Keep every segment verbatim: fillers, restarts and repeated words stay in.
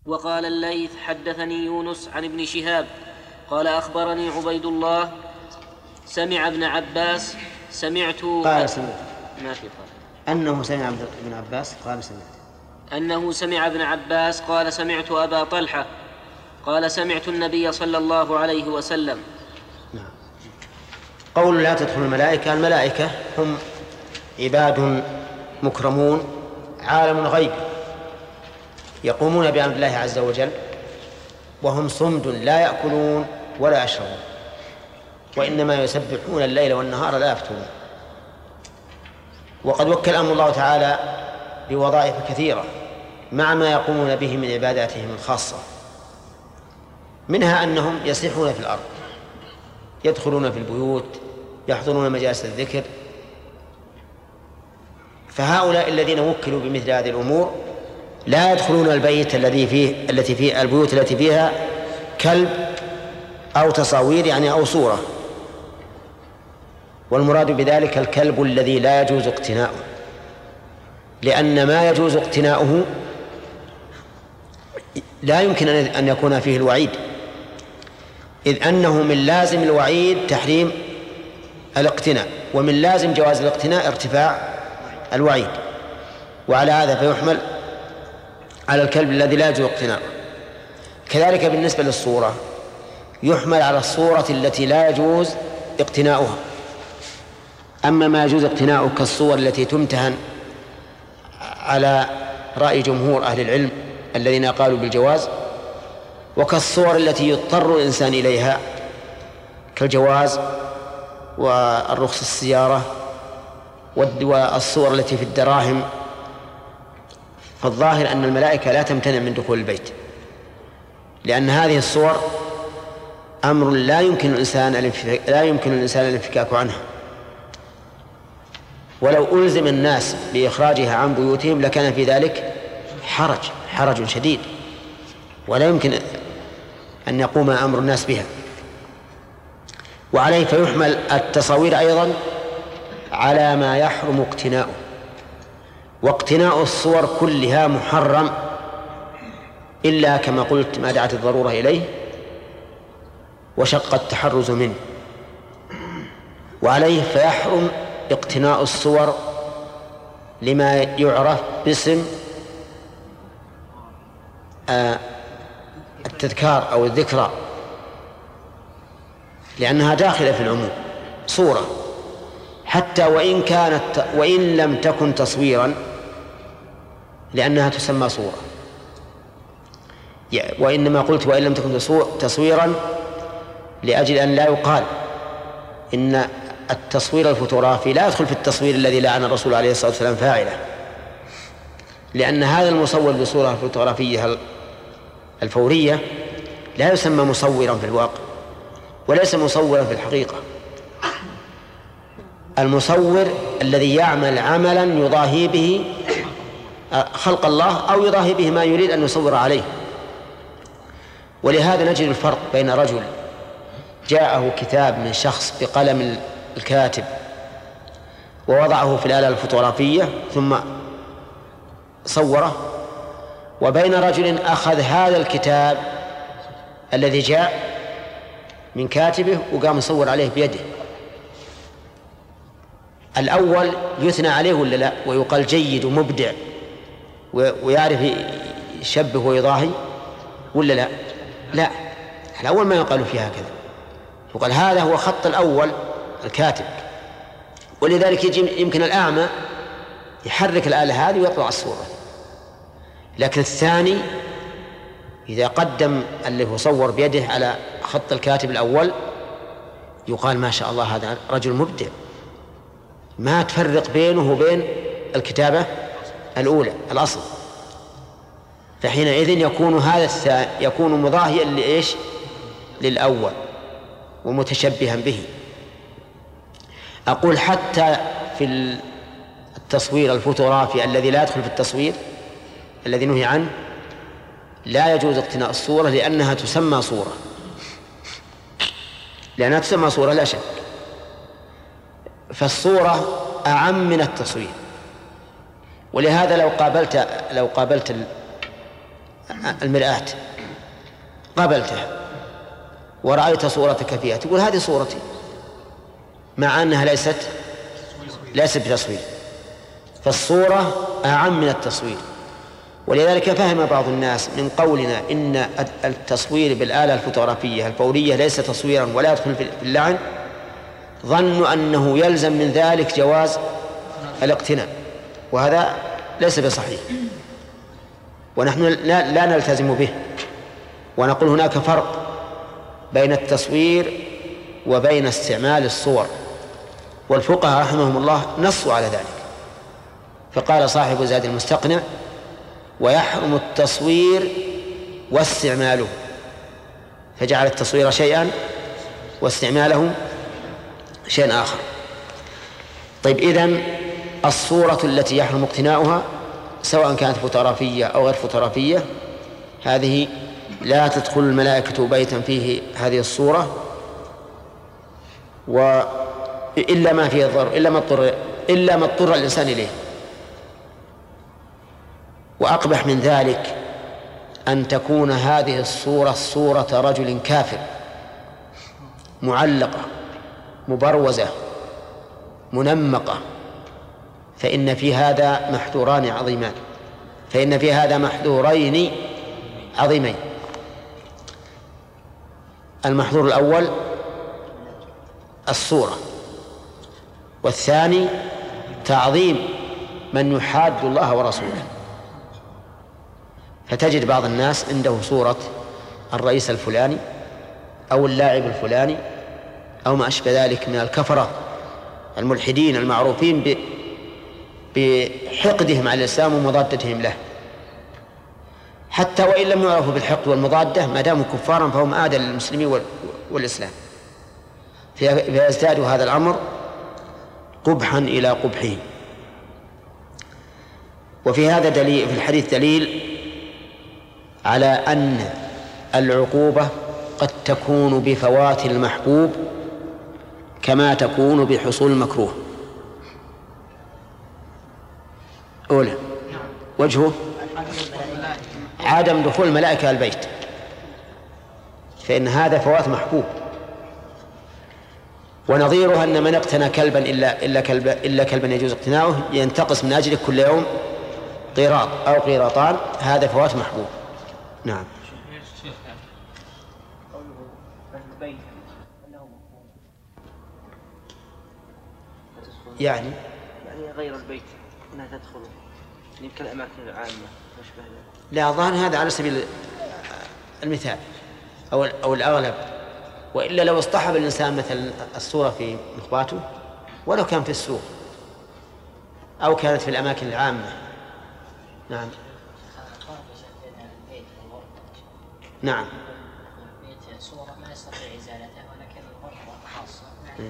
وقال الليث حدثني يونس عن ابن شهاب قال أخبرني عبيد الله سمع ابن عباس سمعت قال سمعت ما في قال أنه سمع ابن عباس قال سمعت أنه سمع ابن عباس قال سمعت أبا طلحة قال سمعت النبي صلى الله عليه وسلم. نعم. قول لا تدخل الملائكة، الملائكة هم عباد مكرمون عالم غيب يقومون بأمر الله عز وجل، وهم صمد لا يأكلون ولا يشربون، وإنما يسبحون الليل والنهار لا يفترون. وقد وكلهم الله تعالى بوظائف كثيرة مع ما يقومون به من عباداتهم الخاصة، منها أنهم يسيحون في الأرض، يدخلون في البيوت، يحضرون مجالس الذكر. فهؤلاء الذين وكلوا بمثل هذه الأمور لا يدخلون البيت الذي فيه التي فيه البيوت التي فيها كلب أو تصاوير يعني أو صورة، والمراد بذلك الكلب الذي لا يجوز اقتناؤه، لأن ما يجوز اقتناؤه لا يمكن أن يكون فيه الوعيد، إذ أنه من لازم الوعيد تحريم الاقتناء، ومن لازم جواز الاقتناء ارتفاع الوعيد، وعلى هذا فيحمل على الكلب الذي لا يجوز اقتناؤه. كذلك بالنسبة للصورة يحمل على الصورة التي لا يجوز اقتناؤها. أما ما يجوز اقتناؤه كالصور التي تمتهن على رأي جمهور أهل العلم الذين قالوا بالجواز، وكالصور التي يضطر الإنسان إليها كالجواز والرخص السيارة والصور التي في الدراهم، فالظاهر أن الملائكة لا تمتنع من دخول البيت، لأن هذه الصور أمر لا يمكن الإنسان لا يمكن الإنسان الانفكاك عنها، ولو ألزم الناس بإخراجها عن بيوتهم لكان في ذلك حرج حرج شديد، ولا يمكن أن يقوم أمر الناس بها. وعليه فيحمل التصاوير أيضا على ما يحرم اقتناؤه، واقتناء الصور كلها محرم إلا كما قلت ما دعت الضرورة إليه وشق التحرز منه. وعليه فيحرم اقتناء الصور لما يعرف باسم التذكار أو الذكرى، لأنها داخلة في العموم، صورة حتى وإن كانت وإن لم تكن تصويرا لأنها تسمى صورة. وإنما قلت وإن لم تكن تصويرا لأجل أن لا يقال إن التصوير الفوتوغرافي لا يدخل في التصوير الذي لعن الرسول عليه الصلاة والسلام فاعله، لأن هذا المصور بصورة الفوتوغرافية الفورية لا يسمى مصورا في الواقع وليس مصورا في الحقيقة. المصور الذي يعمل عملا يضاهي به خلق الله أو يضاهي به ما يريد أن يصور عليه. ولهذا نجد الفرق بين رجل جاءه كتاب من شخص بقلم الكاتب ووضعه في الآلة الفوتوغرافية ثم صوره، وبين رجل أخذ هذا الكتاب الذي جاء من كاتبه وقام يصور عليه بيده. الأول يثنى عليه ولا لا، ويقال جيد ومبدع ويعرف يشبه ويضاهي ولا لا؟ لا، الأول ما يقال فيها هكذا، يقال هذا هو خط الأول الكاتب. ولذلك يجي يمكن الأعمى يحرك الآلة هذه ويطلع الصورة، لكن الثاني إذا قدم اللي هو صور بيده على خط الكاتب الأول يقال ما شاء الله هذا رجل مبدع، ما تفرق بينه وبين الكتابة الأولى الأصل. فحينئذ يكون هذا الثاني يكون مضاهيا لإيش؟ للأول ومتشبها به. أقول حتى في التصوير الفوتوغرافي الذي لا يدخل في التصوير الذي نهي عنه لا يجوز اقتناء الصورة لأنها تسمى صورة، لأنها تسمى صورة لا شك. فالصورة أعم من التصوير، ولهذا لو قابلت لو قابلت المرآة قابلته ورأيت صورتك فيها، تقول هذه صورتي، مع أنها ليست ليست بتصوير. فالصورة أعم من التصوير. ولذلك فهم بعض الناس من قولنا إن التصوير بالآلة الفوتوغرافية الفورية ليس تصويرا ولا يدخل في اللعن، ظنوا أنه يلزم من ذلك جواز الاقتناء، وهذا ليس بصحيح، ونحن لا نلتزم به، ونقول هناك فرق بين التصوير وبين استعمال الصور، والفقهاء رحمهم الله نصوا على ذلك. فقال صاحب زاد المستقنع: ويحرم التصوير واستعماله، فجعل التصوير شيئا واستعماله شيئا آخر. طيب، إذن الصورة التي يحرم اقتناؤها سواء كانت فوتوغرافية أو غير فوتوغرافية، هذه لا تدخل الملائكة بيتا فيه هذه الصورة، وإلا ما فيه الضر، إلا ما اضطر إلا ما اضطر الإنسان إليه. وأقبح من ذلك أن تكون هذه الصورة صورة رجل كافر معلقة مبروزة منمقة، فإن في هذا محذوران عظيمان فإن في هذا محذورين عظيمين. المحذور الأول الصورة، والثاني تعظيم من يحاد الله ورسوله. فتجد بعض الناس عنده صورة الرئيس الفلاني أو اللاعب الفلاني أو ما أشبه ذلك من الكفرة الملحدين المعروفين بحقدهم على الإسلام ومضادتهم له، حتى وإن لم يعرفوا بالحقد والمضادة، ما داموا كفارا فهم أعدى للمسلمين والإسلام، فيزداد هذا الأمر قبحا إلى قبحه. وفي هذا دليل، في الحديث دليل على أن العقوبة قد تكون بفوات المحبوب كما تكون بحصول المكروه. أولى وجهه عدم دخول الملائكة البيت، فإن هذا فوات محبوب. ونظيره أن من اقتنى كلبا إلا إلا كلبا إلا كلبا يجوز اقتناؤه ينتقص من أجله كل يوم قيراط أو قيراطان، هذا فوات محبوب. نعم. يعني يعني غير البيت أنها تدخل يعني كالأماكن العامة وشبه ذلك. لا، ظهر هذا على سبيل المثال أو أو الأغلب، وإلا لو اصطحب الإنسان مثلا الصورة في مخباته ولو كان في السوق أو كانت في الأماكن العامة. نعم. نعم. صورة ما يستطيع إزالتها ولكن الغرفة خاصة.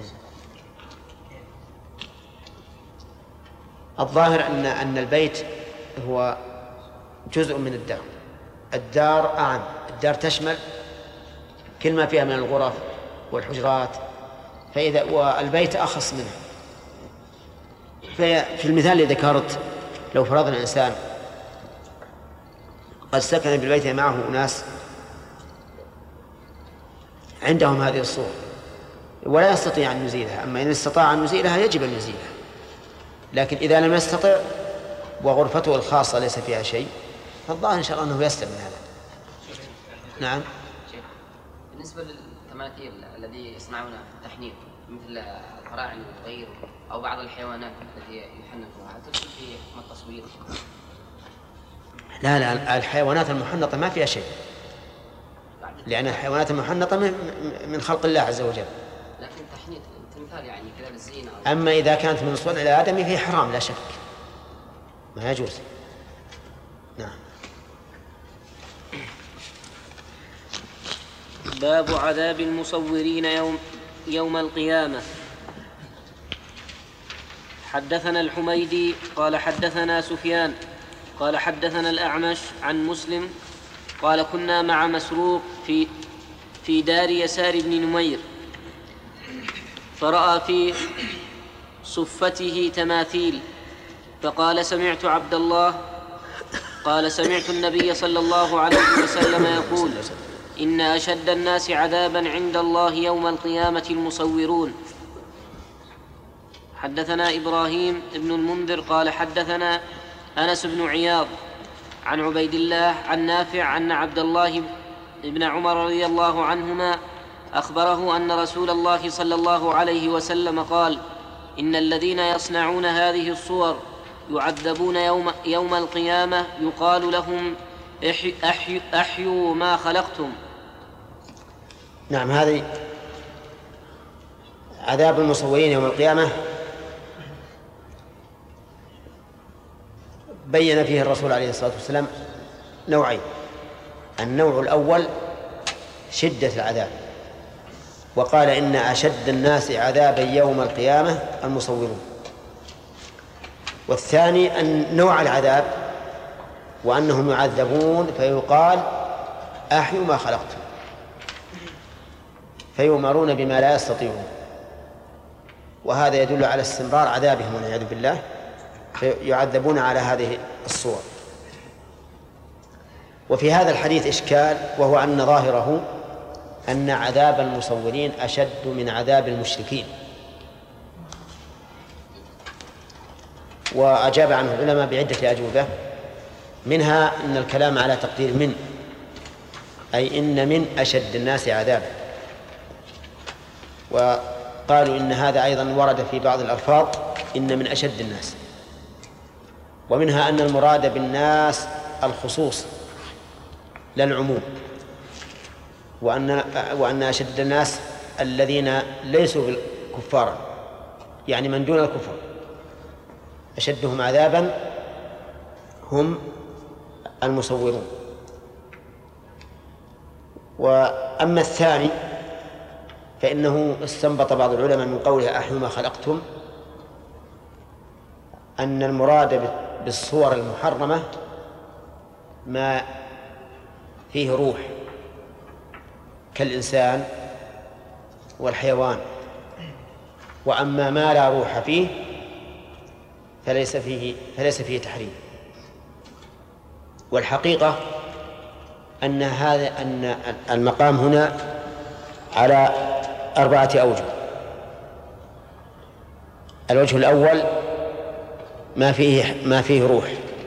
الظاهر أن أن البيت هو جزء من الدار. الدار أعم، الدار تشمل كل ما فيها من الغرف والحجرات، فإذا والبيت أخص منه. في المثال الذي ذكرت، لو فرضنا الإنسان قد سكن بالبيت معه أناس عندهم هذه الصورة ولا يستطيع أن يزيلها، أما إن استطاع أن يزيلها يجب أن يزيلها، لكن إذا لم يستطع وغرفته الخاصة ليس فيها شيء فالظاهر إن شاء الله أنه يسلم من هذا. نعم. بالنسبة للتماثيل الذي يصنعون التحنيط مثل الفراعنة وغيره أو بعض الحيوانات التي يحنطوها، تدخل في حكم التصوير؟ لا لا، الحيوانات المحنطة ما فيها شيء، لأن الحيوانات المحنطة من خلق الله عز وجل. لكن تحنيط تمثال يعني كذا للزينة. أما إذا كانت من صنع الآدمي فيه حرام لا شك، ما يجوز. نعم. باب عذاب المصورين يوم يوم القيامة. حدثنا الحميدي قال حدثنا سفيان قال حدثنا الأعمش عن مسلم قال كنا مع مسروق في في دار يسار بن نمير، فرأى في صفته تماثيل، فقال سمعت عبد الله قال سمعت النبي صلى الله عليه وسلم يقول إن أشد الناس عذابا عند الله يوم القيامة المصورون. حدثنا إبراهيم بن المنذر قال حدثنا أنس بن عياض عن عبيد الله عن نافع أن عبد الله بن عمر رضي الله عنهما أخبره أن رسول الله صلى الله عليه وسلم قال إن الذين يصنعون هذه الصور يعذبون يوم, يوم القيامة يقال لهم أحي أحي أحيوا ما خلقتم. نعم، هذه عذاب المصورين يوم القيامة بين فيه الرسول عليه الصلاة والسلام نوعين. النوع الأول شدة العذاب، وقال إن أشد الناس عذابا يوم القيامة المصورون. والثاني أن نوع العذاب وأنهم يعذبون فيقال أحيوا ما خلقتم، فيؤمرون بما لا يستطيعون، وهذا يدل على استمرار عذابهم والعياذ بالله، فيعذبون على هذه الصور. وفي هذا الحديث إشكال، وهو أن ظاهره أن عذاب المصورين أشد من عذاب المشركين، وأجاب عنه العلماء بعدة أجوبة، منها أن الكلام على تقدير من، أي إن من أشد الناس عذابا، وقالوا إن هذا أيضا ورد في بعض الألفاظ إن من أشد الناس. ومنها أن المراد بالناس الخصوص لا العموم، وأن وأن أشد الناس الذين ليسوا كفارا، يعني من دون الكفر أشدهم عذابا هم المصورون. وأما الثاني فإنه استنبط بعض العلماء من قوله أحيوا ما خلقتم أن المراد بالصور المحرمة ما فيه روح كالإنسان والحيوان، وأما ما لا روح فيه فليس فيه فليس فيه تحريم. والحقيقة أن هذا أن المقام هنا على أربعة أوجه. الوجه الأول ما فيه ما فيه روح،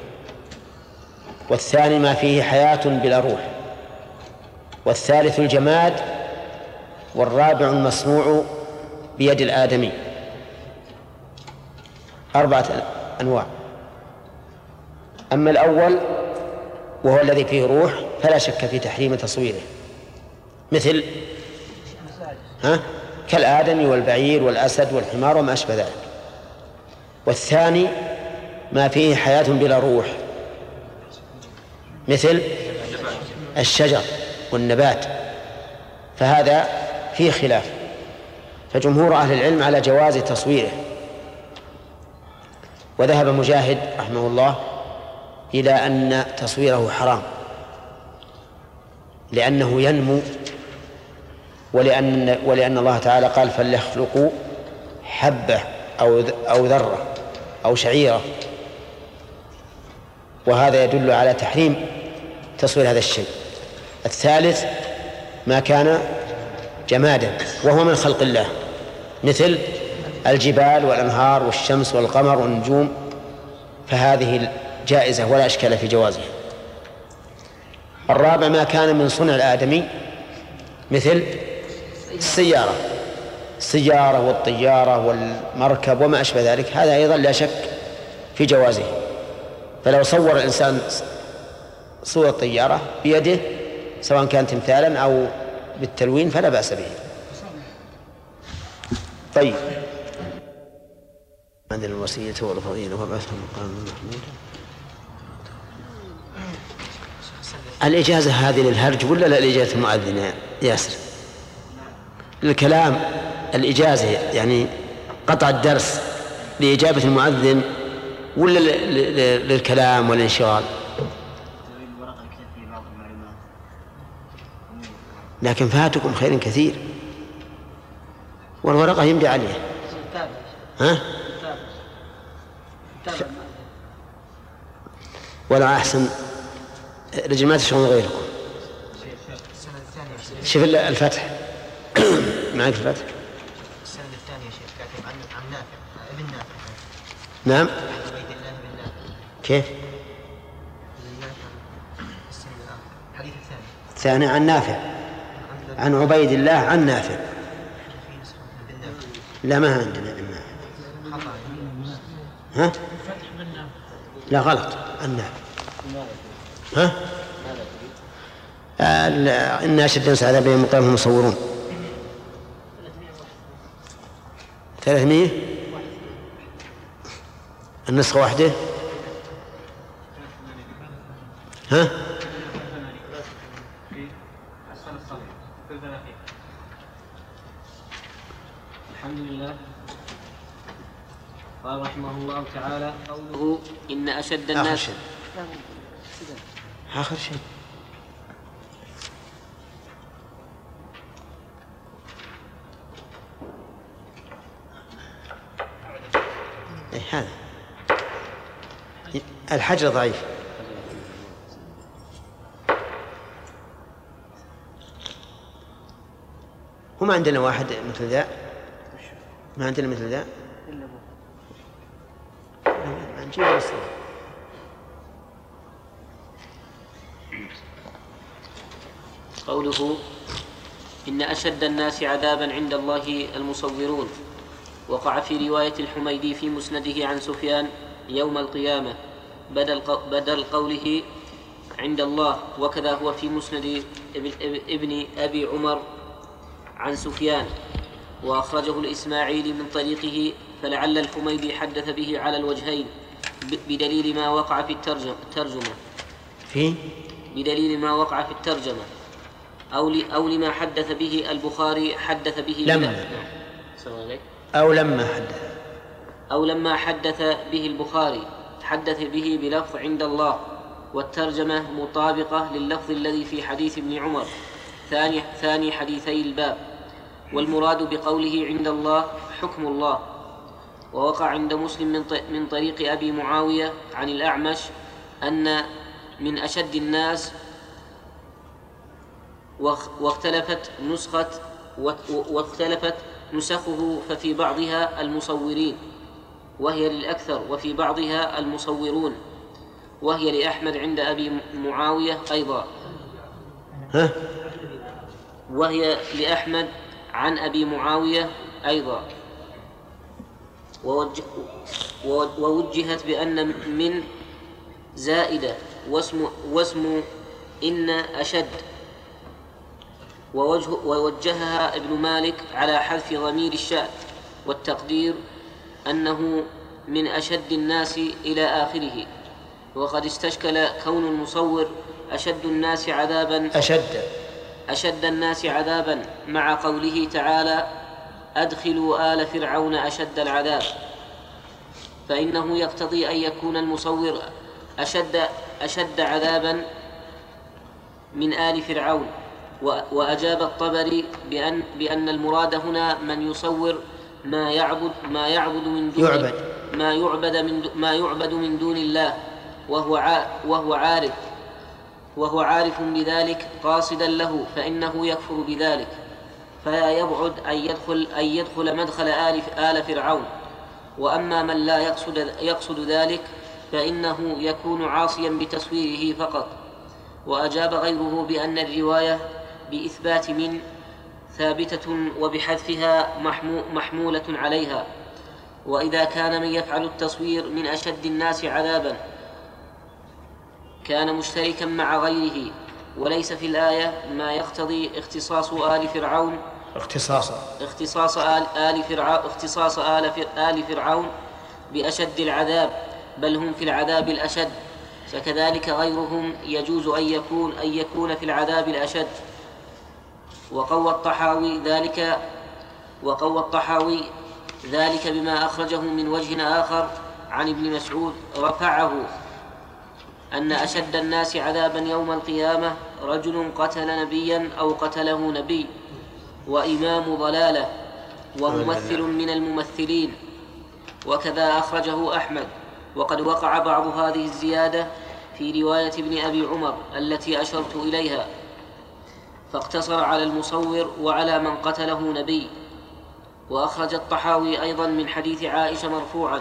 والثاني ما فيه حياة بلا روح، والثالث الجماد، والرابع المصنوع بيد الآدمي. أربعة أنواع. أما الأول وهو الذي فيه روح فلا شك في تحريم تصويره، مثل ها كالآدمي والبعير والأسد والحمار وما أشبه ذلك. والثاني ما فيه حياة بلا روح، مثل الشجر والنبات، فهذا فيه خلاف، فجمهور أهل العلم على جواز تصويره. وذهب مجاهد رحمه الله إلى أن تصويره حرام، لأنه ينمو، ولأن, ولأن الله تعالى قال فليخلقوا حبة أو أو ذرة أو شعيرة، وهذا يدل على تحريم تصوير هذا الشيء. الثالث ما كان جمادا وهو من خلق الله، مثل الجبال والأنهار والشمس والقمر والنجوم، فهذه جائزة ولا إشكال في جوازها. الرابع ما كان من صنع الآدمي، مثل السيارة السيارة والطيارة والمركب وما أشبه ذلك، هذا أيضا لا شك في جوازه. فلو صور الإنسان صورة طيارة بيده سواء كان تمثالا أو بالتلوين فلا بأس به. طيب، عندنا الوصية والفضيلة وبعثها مقام محمود. الإجازة هذه للهرج ولا لإجازة المؤذن يا ياسر؟ الكلام الإجازة يعني قطع الدرس لإجابة المؤذن ولا للكلام والانشغال؟ لكن فاتكم خير كثير، والورقة يمضي عليها. ها؟ ولا أحسن رجل ما تشغلون غيركم. شوف الفتح معك الفتح. السنة الثانية شيخ كاتب عن عن نافع ابن نافع. نعم. عبيد الله بن نافع. كيف؟ السنة الآخر الحديث الثاني. الثاني عن نافع عن عبيد الله عن نافع. لا ما عندنا ابن نافع. ها؟ لا غلط عن نافع. ها؟ إن أشد الناس عذابا يوم القيامة هم المصورون. ثلاثمائة النسخة واحدة. ها؟ الحمد لله. قال رحمه الله تعالى قوله إن أشد الناس آخر شيء آخر شيء إيه هذا الحجر ضعيف. وما عندنا واحد مثل ذا، ما عندنا مثل ذا نجيب الصلاة. قوله إن أشد الناس عذابا عند الله المصورون، وقع في رواية الحميدي في مسنده عن سفيان يوم القيامة بدل, بدل قوله عند الله، وكذا هو في مسند ابن أبي عمر عن سفيان، وأخرجه الإسماعيلي من طريقه، فلعل الحميدي حدث به على الوجهين بدليل ما وقع في الترجمة في بدليل ما وقع في الترجمة أو, أو لما حدث به البخاري حدث به لما أو لما حدث أو لما حدث به البخاري حدث به بلفظ عند الله، والترجمة مطابقة لللفظ الذي في حديث ابن عمر ثاني, ثاني حديثي الباب، والمراد بقوله عند الله حكم الله. ووقع عند مسلم من طريق أبي معاوية عن الأعمش أن من أشد الناس، واختلفت نسخة واختلفت نسخه، ففي بعضها المصورين وهي للأكثر، وفي بعضها المصورون وهي لأحمد عند أبي معاوية أيضا، ها؟ وهي لأحمد عن أبي معاوية أيضا، ووجه ووجهت بأن من زائدة واسم, واسم إن أشد، ووجه ووجهها ابن مالك على حذف ضمير الشأن والتقدير أنه من أشد الناس إلى آخره. وقد استشكل كون المصور أشد الناس عذابا أشد أشد الناس عذابا مع قوله تعالى أدخلوا آل فرعون أشد العذاب، فإنه يقتضي أن يكون المصور أشد, أشد عذابا من آل فرعون. وأجاب الطبري بأن, بأن المراد هنا من يصور ما يعبد ما يعبد من دون يعبد ما يعبد من ما يعبد من دون الله، وهو وهو عارف وهو عارف بذلك قاصدا له، فإنه يكفر بذلك، فلا يبعد أن يدخل أن يدخل مدخل آل آل فرعون. وأما من لا يقصد يقصد ذلك فإنه يكون عاصيا بتصويره فقط. وأجاب غيره بأن الرواية بإثبات من ثابتة وبحذفها محمولة عليها، وإذا كان من يفعل التصوير من أشد الناس عذابا كان مشتركا مع غيره، وليس في الآية ما يقتضي اختصاص آل فرعون اختصاص اختصاص آل, آل فرعون اختصاص آل, آل فرعون بأشد العذاب، بل هم في العذاب الأشد، فكذلك غيرهم يجوز أن يكون أن يكون في العذاب الأشد. وقوى الطحاوي ذلك وقوى الطحاوي ذلك بما أخرجه من وجه آخر عن ابن مسعود رفعه أن أشد الناس عذابا يوم القيامة رجل قتل نبيا أو قتله نبي وإمام ضلالة وممثل من الممثلين، وكذا أخرجه أحمد. وقد وقع بعض هذه الزيادة في رواية ابن أبي عمر التي أشرت إليها، فاقتصر على المصور وعلى من قتله نبي. وأخرج الطحاوي أيضا من حديث عائشة مرفوعا: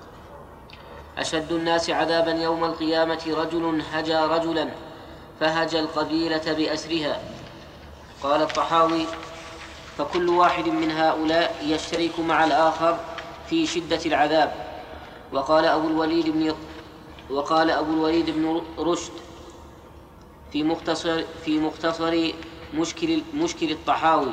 أشد الناس عذابا يوم القيامة رجل هجى رجلا فهجى القبيلة بأسرها. قال الطحاوي: فكل واحد من هؤلاء يشترك مع الآخر في شدة العذاب. وقال أبو الوليد بن وقال أبو الوليد بن رشد في مختصر في مختصر مشكل مشكل الطحاوي: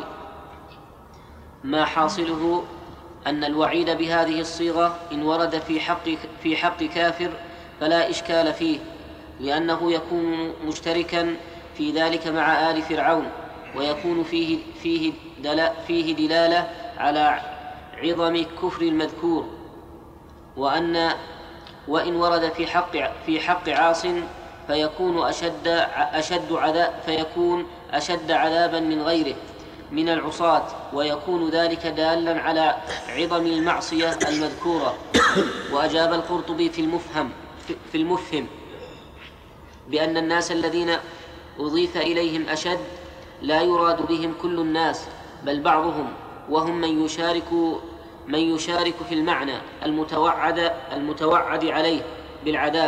ما حاصله أن الوعيد بهذه الصيغة إن ورد في حق في حق كافر فلا إشكال فيه، لأنه يكون مشتركا في ذلك مع آل فرعون، ويكون فيه فيه فيه دلالة على عظم كفر المذكور. وأن وإن ورد في حق في حق عاص فيكون أشد أشد عذاب فيكون أشد عذابا من غيره من العصاة، ويكون ذلك دالا على عظم المعصية المذكورة. وأجاب القرطبي في المفهم في المفهم بأن الناس الذين أضيف إليهم أشد لا يراد بهم كل الناس، بل بعضهم، وهم من يشارك من يشارك في المعنى المتوعد المتوعد عليه بالعذاب.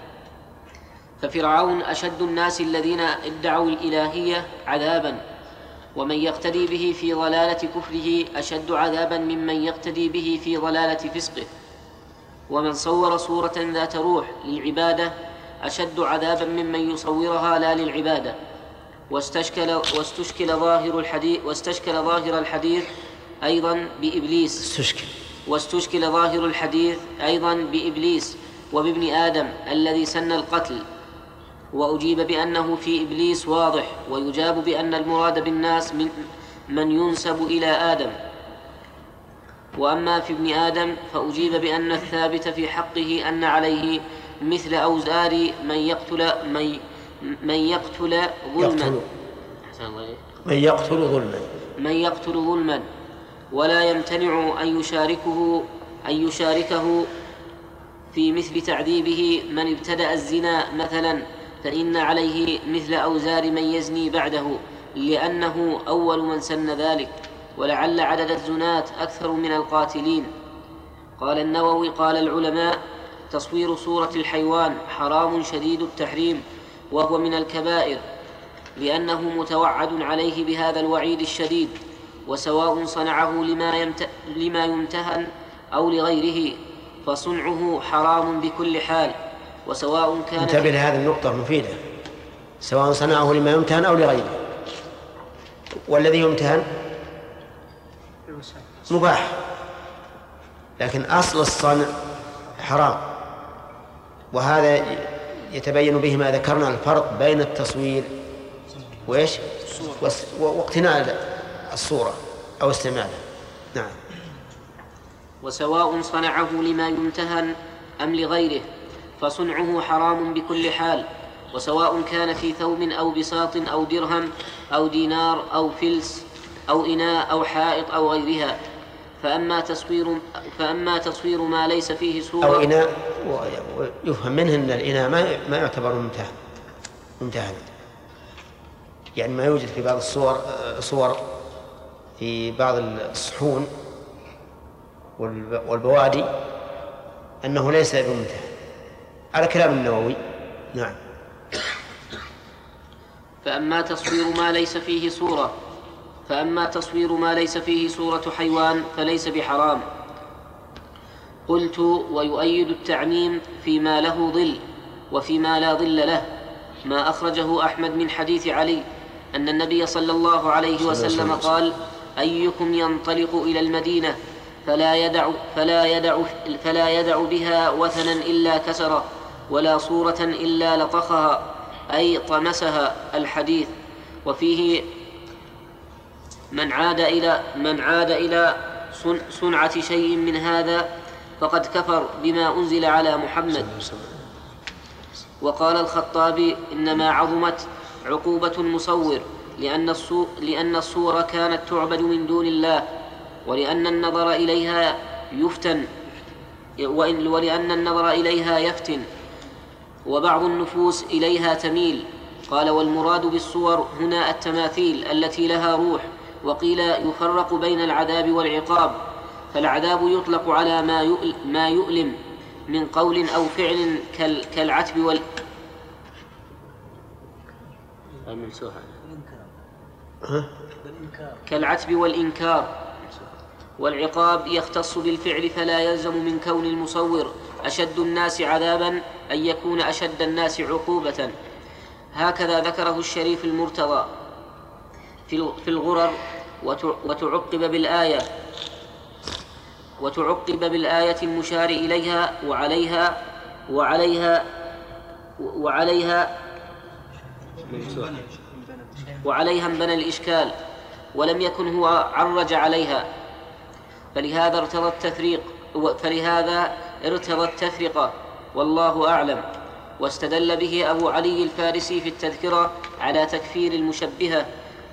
ففرعون أشد الناس الذين ادعوا الإلهية عذابا، ومن يقتدي به في ضلالة كفره أشد عذابا ممن يقتدي به في ضلالة فسقه. ومن صور صورة ذات روح للعبادة أشد عذابا ممن يصورها لا للعبادة. واستشكل, واستشكل ظاهر الحديث واستشكل ظاهر الحديث أيضا بإبليس استشكل واستشكل ظاهر الحديث أيضا بإبليس وبابن آدم الذي سن القتل. وأجيب بأنه في إبليس واضح، ويجاب بأن المراد بالناس من, من ينسب إلى آدم. وأما في ابن آدم فأجيب بأن الثابت في حقه أن عليه مثل أوزار من يقتل من, من يقتل ظلما من يقتل ظلما من يقتل ظلما ولا يمتنع أن يشاركه أن يشاركه في مثل تعذيبه من ابتدأ الزنا مثلا، فإن عليه مثل أوزار من يزني بعده، لأنه أول من سن ذلك، ولعل عدد الزنات أكثر من القاتلين. قال النووي: قال العلماء: تصوير صورة الحيوان حرام شديد التحريم، وهو من الكبائر، لأنه متوعد عليه بهذا الوعيد الشديد، وسواء صنعه لما, يمت... لما يمتهن أو لغيره فصنعه حرام بكل حال، وسواء كان. انتبه لهذه النقطة مفيدة، سواء صنعه لما يمتهن أو لغيره. والذي يمتهن مباح، لكن أصل الصنع حرام. وهذا يتبين به ما ذكرنا الفرق بين التصوير وإيش واقتناء الصورة أو استعمالها. نعم. وسواء صنعه لما يمتهن أم لغيره فصنعه حرام بكل حال، وسواء كان في ثوب أو بساط أو درهم أو دينار أو فلس أو إناء أو حائط أو غيرها. فأما تصوير, فأما تصوير ما ليس فيه صورة أو إناء، يفهم منه أن الإناء ما, ما يعتبر ممتهن ممتهن يعني ما يوجد في بعض الصور صور في بعض الصحون والبوادي أنه ليس بممتهن على كلام النووي. نعم. فأما تصوير ما ليس فيه صورة فأما تصوير ما ليس فيه صورة حيوان فليس بحرام. قلت: ويؤيد التعميم فيما له ظل وفيما لا ظل له ما أخرجه أحمد من حديث علي أن النبي صلى الله عليه وسلم قال: أيكم ينطلق إلى المدينة فلا يدع, فلا يدع, فلا يدع بها وثنا إلا كسره ولا صورة إلا لطخها، أي طمسها. الحديث. وفيه: من عاد إلى, من عاد إلى صنعة شيء من هذا فقد كفر بما أنزل على محمد. وقال الخطابي: إنما عظمت عقوبة المصور لأن, لأن الصور كانت تعبد من دون الله، ولأن النظر إليها يفتن ولأن النظر إليها يفتن وبعض النفوس إليها تميل. قال: والمراد بالصور هنا التماثيل التي لها روح. وقيل: يفرق بين العذاب والعقاب، فالعذاب يطلق على ما يؤلم من قول أو فعل كالعتب وال كالعتب والإنكار. والعقاب يختص بالفعل فلا يلزم من كون المصور أشد الناس عذابا أن يكون أشد الناس عقوبة. هكذا ذكره الشريف المرتضى في الغرر. وتعقب بالآية وتعقب بالآية المشار إليها وعليها وعليها وعليها وعليها انبنى الإشكال، ولم يكن هو عرج عليها، فلهذا ارتضى التفريق فلهذا ارتضى التفرقة، والله أعلم. واستدل به أبو علي الفارسي في التذكرة على تكفير المشبهة،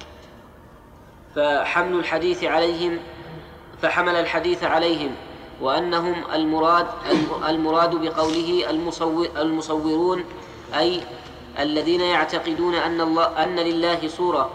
فحمل الحديث عليهم فحمل الحديث عليهم وأنهم المراد المراد بقوله المصور المصورون أي الذين يعتقدون أن الله أن لله صورة.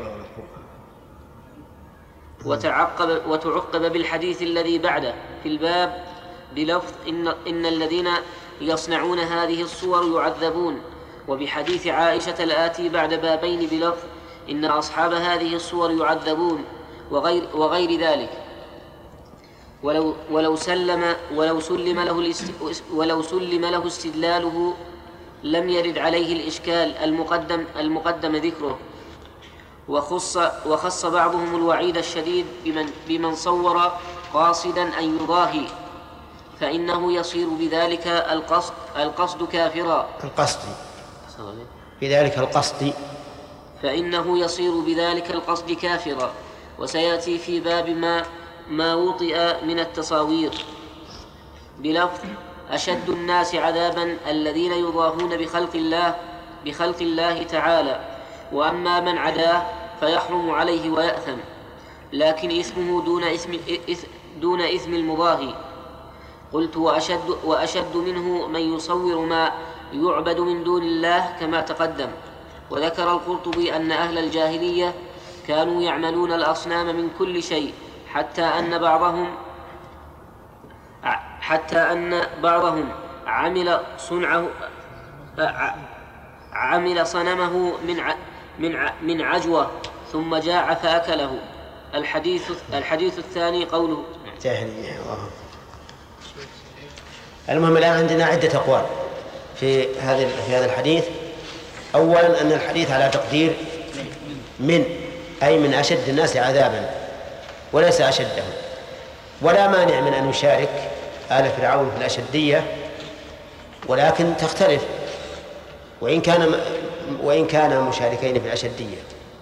وتعقب وتعقب بالحديث الذي بعده في الباب بلفظ إن, إن الذين يصنعون هذه الصور يعذبون، وبحديث عائشة الآتي بعد بابين بلفظ إن أصحاب هذه الصور يعذبون، وغير, وغير ذلك. ولو, ولو سلم ولو سلم له ولو سلم له استدلاله لم يرد عليه الإشكال المقدم المقدم ذكره. وخص وخص بعضهم الوعيد الشديد بمن بمن صور قاصدا أن يضاهي، فإنه يصير بذلك القصد القصد كافرا. القصد بذلك القصد فإنه يصير بذلك القصد كافرا. وسيأتي في باب ما ما وطئ من التصاوير بلفظ أشد الناس عذابا الذين يضاهون بخلق الله بخلق الله تعالى، وأما من عداه فيحرم عليه ويأثم، لكن إثمه دون إثم, دون إثم المضاهي. قلت: وأشد, وأشد منه من يصور ما يعبد من دون الله كما تقدم. وذكر القرطبي أن أهل الجاهلية كانوا يعملون الأصنام من كل شيء، حتى أن بعضهم حتى أن بعضهم عمل صنعه عمل صنمه من من من عجوة ثم جاع فأكله. الحديث الحديث الثاني قوله جاهلية. المهم الآن عندنا عدة أقوال في هذا في هذا الحديث. أولا أن الحديث على تقدير من أي من أشد الناس عذابا وليس أشدهم، ولا مانع من أن يشارك آل فرعون في الأشدية، ولكن تختلف وإن كان وإن كان مشاركين في الأشدية.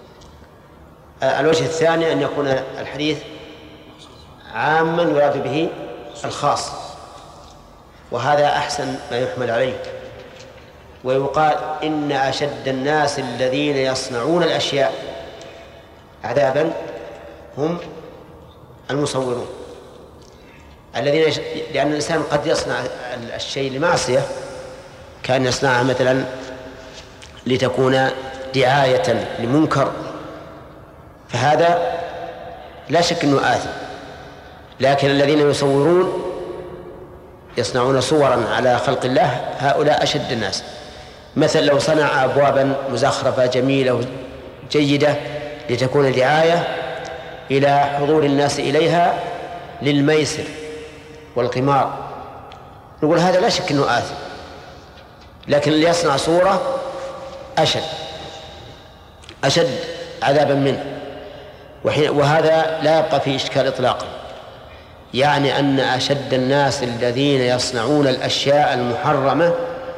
الوجه الثاني أن يكون الحديث عاما يراد به الخاص، وهذا أحسن ما يحمل عليه. ويقال إن أشد الناس الذين يصنعون الأشياء عذابا هم المصورون الذين يش... لأن الإنسان قد يصنع الشيء لمعصية، كان يصنعها مثلا لتكون دعاية لمنكر، فهذا لا شك أنه آثم. لكن الذين يصورون يصنعون صورا على خلق الله هؤلاء أشد الناس. مثل لو صنع أبوابا مزخرفة جميلة جيدة لتكون دعاية إلى حضور الناس إليها للميسر والقمار، نقول هذا لا شك أنه آثم. لكن اللي يصنع صورة أشد أشد عذابا منه، وهذا لا يبقى فيه إشكال إطلاقا. يعني أن أشد الناس الذين يصنعون الأشياء المحرمة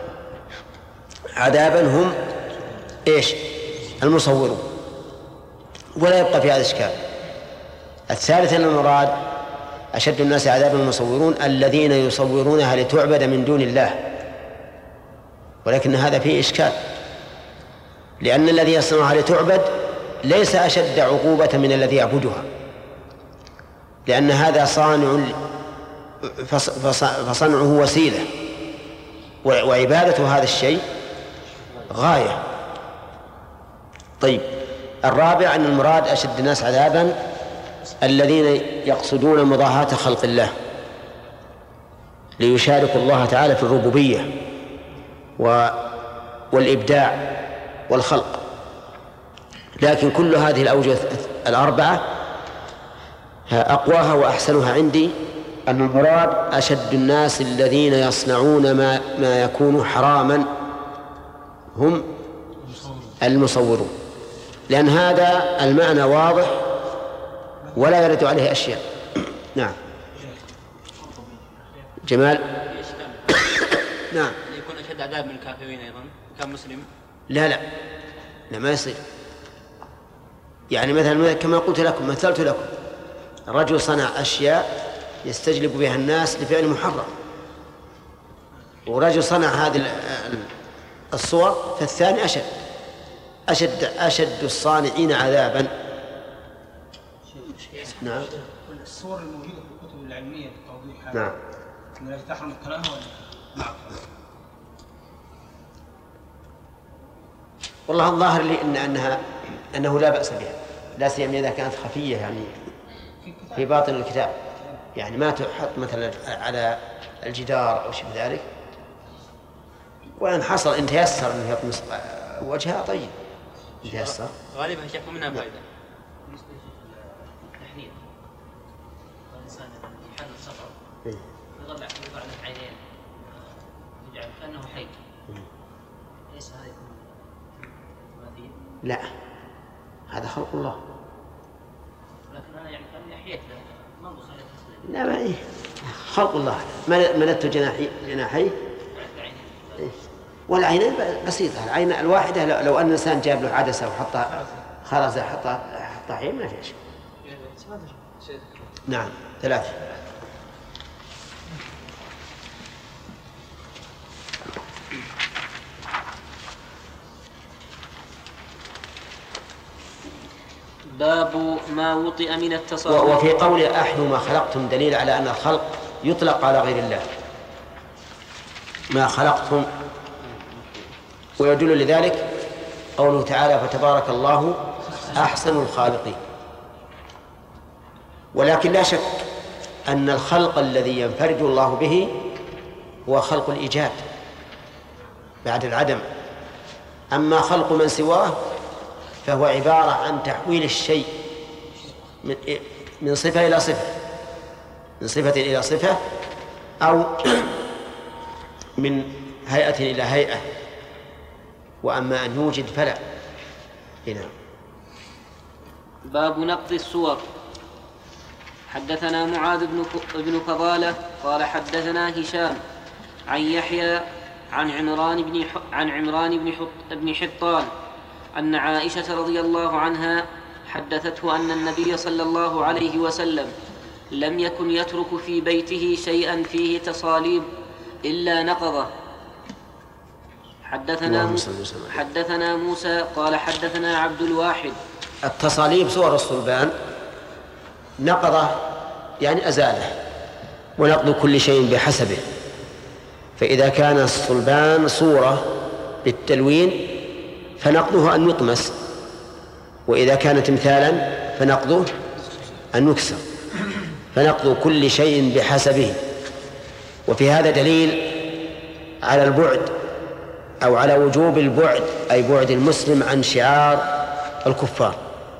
عذابا هم إيش؟ المصورون، ولا يبقى في هذا إشكال. الثالث أن المراد أشد الناس عذابا المصورون الذين يصورونها لتعبد من دون الله، ولكن هذا فيه إشكال، لأن الذي يصنعها لتعبد ليس أشد عقوبة من الذي يعبدها، لأن هذا صانع فصنعه وسيلة وعبادة هذا الشيء غاية. طيب، الرابع أن المراد أشد الناس عذابا الذين يقصدون مضاهاة خلق الله ليشاركوا الله تعالى في الربوبية والإبداع والخلق. لكن كل هذه الأوجه الأربعة أقواها وأحسنها عندي أن المراد أشد الناس الذين يصنعون ما, ما يكون حراما هم المصورون، لأن هذا المعنى واضح ولا يرد عليه أشياء. نعم جمال. نعم. يكون أشد عذاب من الكافرين أيضا كان مسلم. لا لا لا ما يصير. يعني مثلا كما قلت لكم مثلت لكم رجل صنع أشياء يستجلب بها الناس لفعل محرم، ورجل صنع هذه الصور فالثاني أشد أشد أشد الصانعين عذابا. نعم. الصور الموجودة في الكتب العلمية لتوضيح نعم. أن التي تحرم الكراهة ولا نعم. والله الظاهر لي إن أنها أنه لا بأس بها، لا سيما إذا كانت خفية يعني في باطن الكتاب، يعني ما تحط مثلا على الجدار أو شيء ذلك، وإن حصل إن تيسر أنه يطمس وجهها طيب إن تيسر. غالبا شيخ منها فائدة. بالنسبة للتحليل الإنسان يحل السفر يضع يضع له عينين يجعل كأنه حي، ليس هذا يكون ماديا؟ لا هذا خلق الله. لكن أنا يعني كأني أحييت له منظر خليته يسلم. لا ما إيه خلق الله. ملدت جناحي جناحي والعينين بسيطة. العين الواحدة لو أن الإنسان جاب له عدسة وحطها خرزة حطها حطها عين ما فيها شيء. نعم ثلاثة. باب ما وطئ من التصرف. وفي قول أحيوا ما خلقتم دليل على أن الخلق يطلق على غير الله، ما خلقتم، ويدل لذلك قوله تعالى فتبارك الله أحسن الخالقين. ولكن لا شك أن الخلق الذي ينفرد الله به هو خلق الإيجاد بعد العدم. أما خلق من سواه فهو عبارة عن تحويل الشيء من صفة إلى صفة، من صفة إلى صفة، أو من هيئة إلى هيئة. وأما أن يوجد فلا. هنا باب نقض الصور. حدثنا معاذ بن فضالة قال حدثنا هشام عن يحيى عن عمران بن عن عمران بن بن حطان أن عائشة رضي الله عنها حدثته أن النبي صلى الله عليه وسلم لم يكن يترك في بيته شيئا فيه تصاليب إلا نقضه. حدثنا موسى حدثنا موسى قال حدثنا عبد الواحد. التصاليب صور الصلبان نقضه يعني أزاله، ونقض كل شيء بحسبه. فإذا كان الصلبان صورة بالتلوين فنقضه أن يطمس، وإذا كان تمثالا فنقضه أن يكسر، فنقض كل شيء بحسبه. وفي هذا دليل على البعد أو على وجوب البعد، أي بعد المسلم عن شعار الكفار،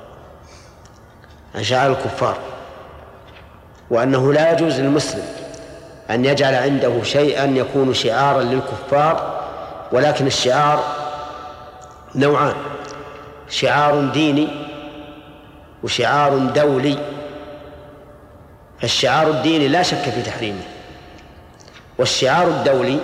عن شعار الكفار، وأنه لا يجوز للمسلم أن يجعل عنده شيئا يكون شعارا للكفار. ولكن الشعار نوعان: شعار ديني وشعار دولي. فالشعار الديني لا شك في تحريمه، والشعار الدولي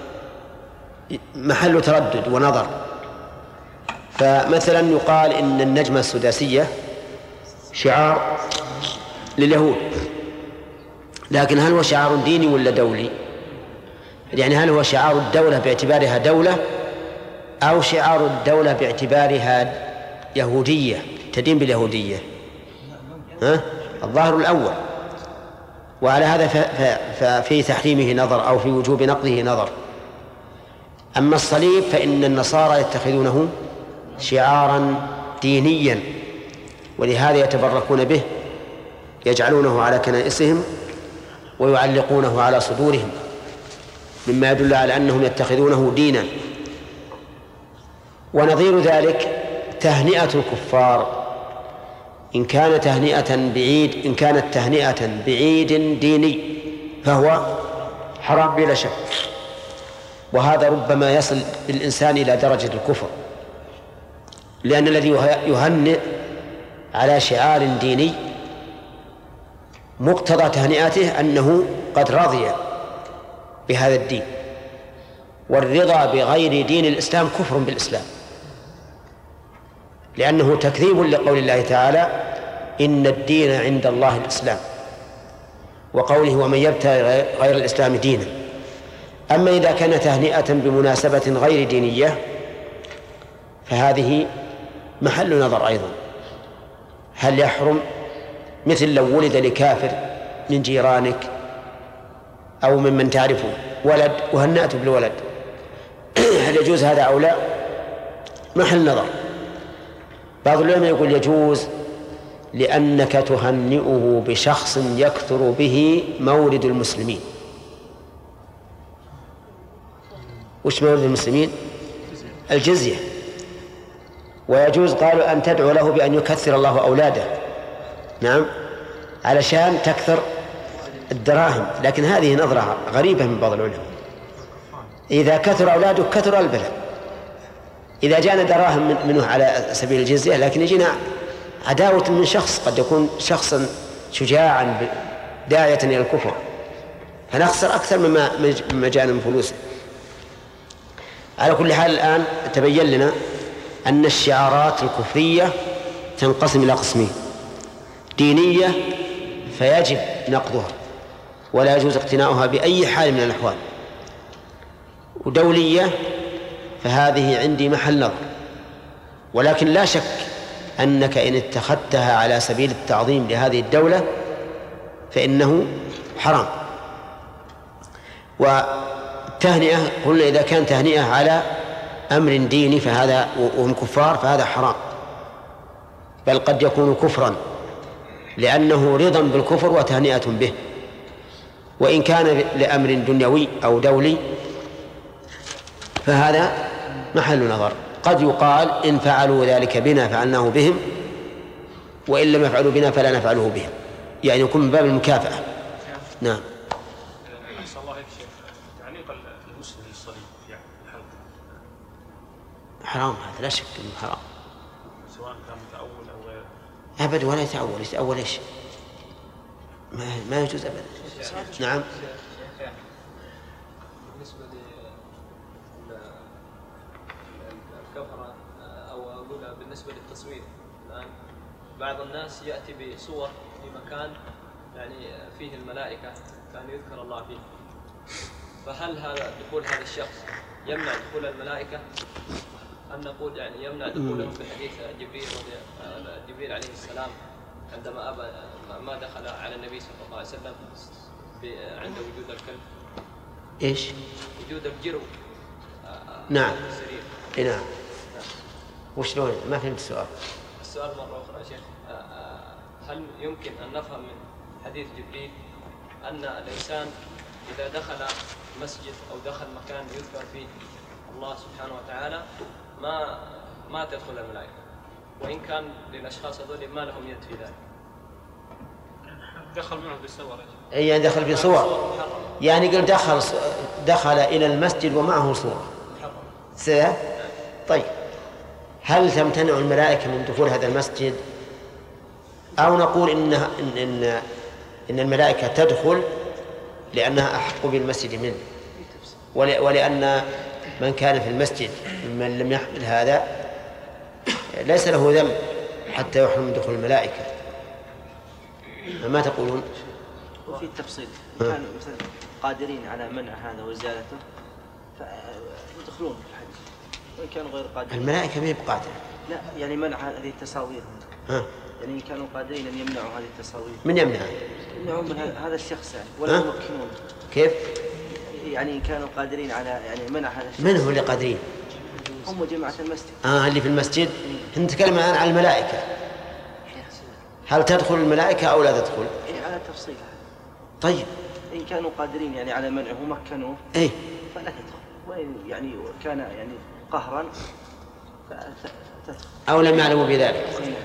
محل تردد ونظر. فمثلا يقال إن النجمة السداسية شعار لليهود، لكن هل هو شعار ديني ولا دولي؟ يعني هل هو شعار الدولة باعتبارها دولة، أو شعار الدولة باعتبارها يهودية تدين باليهودية؟ ها؟ الظاهر الأول. وعلى هذا ففي تحريمه نظر أو في وجوب نقضه نظر. أما الصليب فإن النصارى يتخذونه شعارا دينيا، ولهذا يتبركون به، يجعلونه على كنائسهم ويعلقونه على صدورهم، مما يدل على أنهم يتخذونه دينا. ونظير ذلك تهنئة الكفار، إن كان تهنئة بعيد إن كانت تهنئة بعيد ديني فهو حرام بلا شك، وهذا ربما يصل بالإنسان إلى درجة الكفر، لأن الذي يهنئ على شعار ديني مقتضى تهنئته أنه قد رضي بهذا الدين، والرضا بغير دين الإسلام كفر بالإسلام، لأنه تكذيب لقول الله تعالى إن الدين عند الله الإسلام، وقوله ومن يبتغي غير الإسلام دينا. أما إذا كان تهنئة بمناسبة غير دينية فهذه محل نظر أيضا، هل يحرم؟ مثل لو ولد لكافر من جيرانك أو ممن تعرفه ولد وهنأت بالولد، هل يجوز هذا أو لا؟ محل نظر. بعض العلماء يقول يجوز، لأنك تهنئه بشخص يكثر به مورد المسلمين. وش مورد المسلمين؟ الجزية. ويجوز قالوا أن تدعو له بأن يكثر الله أولاده، نعم، علشان تكثر الدراهم، لكن هذه نظرة غريبة من بعض العلماء. إذا كثر أولاده كثر البلاء. إذا جاءنا دراهم منه على سبيل الجزية، لكن يجينا عداوة من شخص قد يكون شخصا شجاعا داعية إلى الكفر، فنخسر أكثر مما مما جاءنا من فلوسه. على كل حال الآن تبين لنا أن الشعارات الكفرية تنقسم إلى قسمين: دينية فيجب نقضها ولا يجوز اقتناؤها بأي حال من الأحوال، ودولية فهذه عندي محل نظر، ولكن لا شك أنك إن اتخذتها على سبيل التعظيم لهذه الدولة فإنه حرام. والتهنئة قلنا إذا كان تهنئة على أمر ديني فهذا وهم كفار فهذا حرام، بل قد يكون كفرا لأنه رضا بالكفر وتهنئة به. وإن كان لأمر دنيوي أو دولي فهذا محل نظر، قد يقال إن فعلوا ذلك بنا فعلناه بهم، وإن لم يفعلوا بنا فلا نفعله بهم، يعني يكون من باب المكافأة. نعم. أحسن الله عليك شيخ، تعليق المسلم للصليب يعني الحلق حرام، هذا لا شك أنه حرام، سواء كان متأول أو غيره. أبد ولا يتأول. يتأول إيش؟ ما, ما يجوز أبدا. نعم. بالنسبة للكفرة أو أقول بالنسبة للتصوير، الآن بعض الناس يأتي بصور في مكان يعني فيه الملائكة كان يذكر الله فيه، فهل هذا دخول هذا الشخص يمنع دخول الملائكة؟ أن نقول يعني يمنع دخولهم في حديث جبريل جبريل عليه السلام عندما أبى ما دخل على النبي صلى الله عليه وسلم عند وجود الكلب. إيش؟ وجود الجرو. نعم. إيه نعم. وشلون؟ ما فهمت السؤال. السؤال مرة أخرى يا شيخ، هل يمكن أن نفهم من حديث جبريل أن الإنسان إذا دخل مسجد أو دخل مكان يذكر فيه الله سبحانه وتعالى ما ما تدخل الملائكة، وإن كان للأشخاص هذول ما لهم يد في ذلك؟ دخل معه بصور. أي يعني دخل بصور، يعني قل دخل دخل إلى المسجد ومعه صورة. سه؟ طيب، هل تمتنع الملائكة من دخول هذا المسجد، أو نقول إن إن إن, إن الملائكة تدخل لأنها أحق بالمسجد منه، ولأن من كان في المسجد ممن لم يحمل هذا ليس له ذنب حتى يحرم من دخول الملائكة؟ ما تقولون؟ وفي التفصيل كان مثلا قادرين على منع هذا وإزالته فيدخلون في الحديث، وإن كانوا غير قادرين. الملائكة ما هي بقادرة. لا يعني منع هذه التصاوير. ها. يعني كانوا قادرين أن يمنعوا هذه التصاوير. من يمنع؟ يمنعوا من هذا الشخص يعني، ولا يمكنون. كيف؟ يعني كانوا قادرين على يعني منع هذا الشيء. من هو اللي قادرين؟ هم جماعة المسجد. آه اللي في المسجد. نتكلم الآن عن الملائكة. هل تدخل الملائكة أو لا تدخل؟ إيه على تفصيل. طيب. إن كانوا قادرين يعني على منعه ومكنوه. إيه. فلا تدخل. وإن يعني كان يعني قهرا فتدخل. أو لم يعلموا بذلك.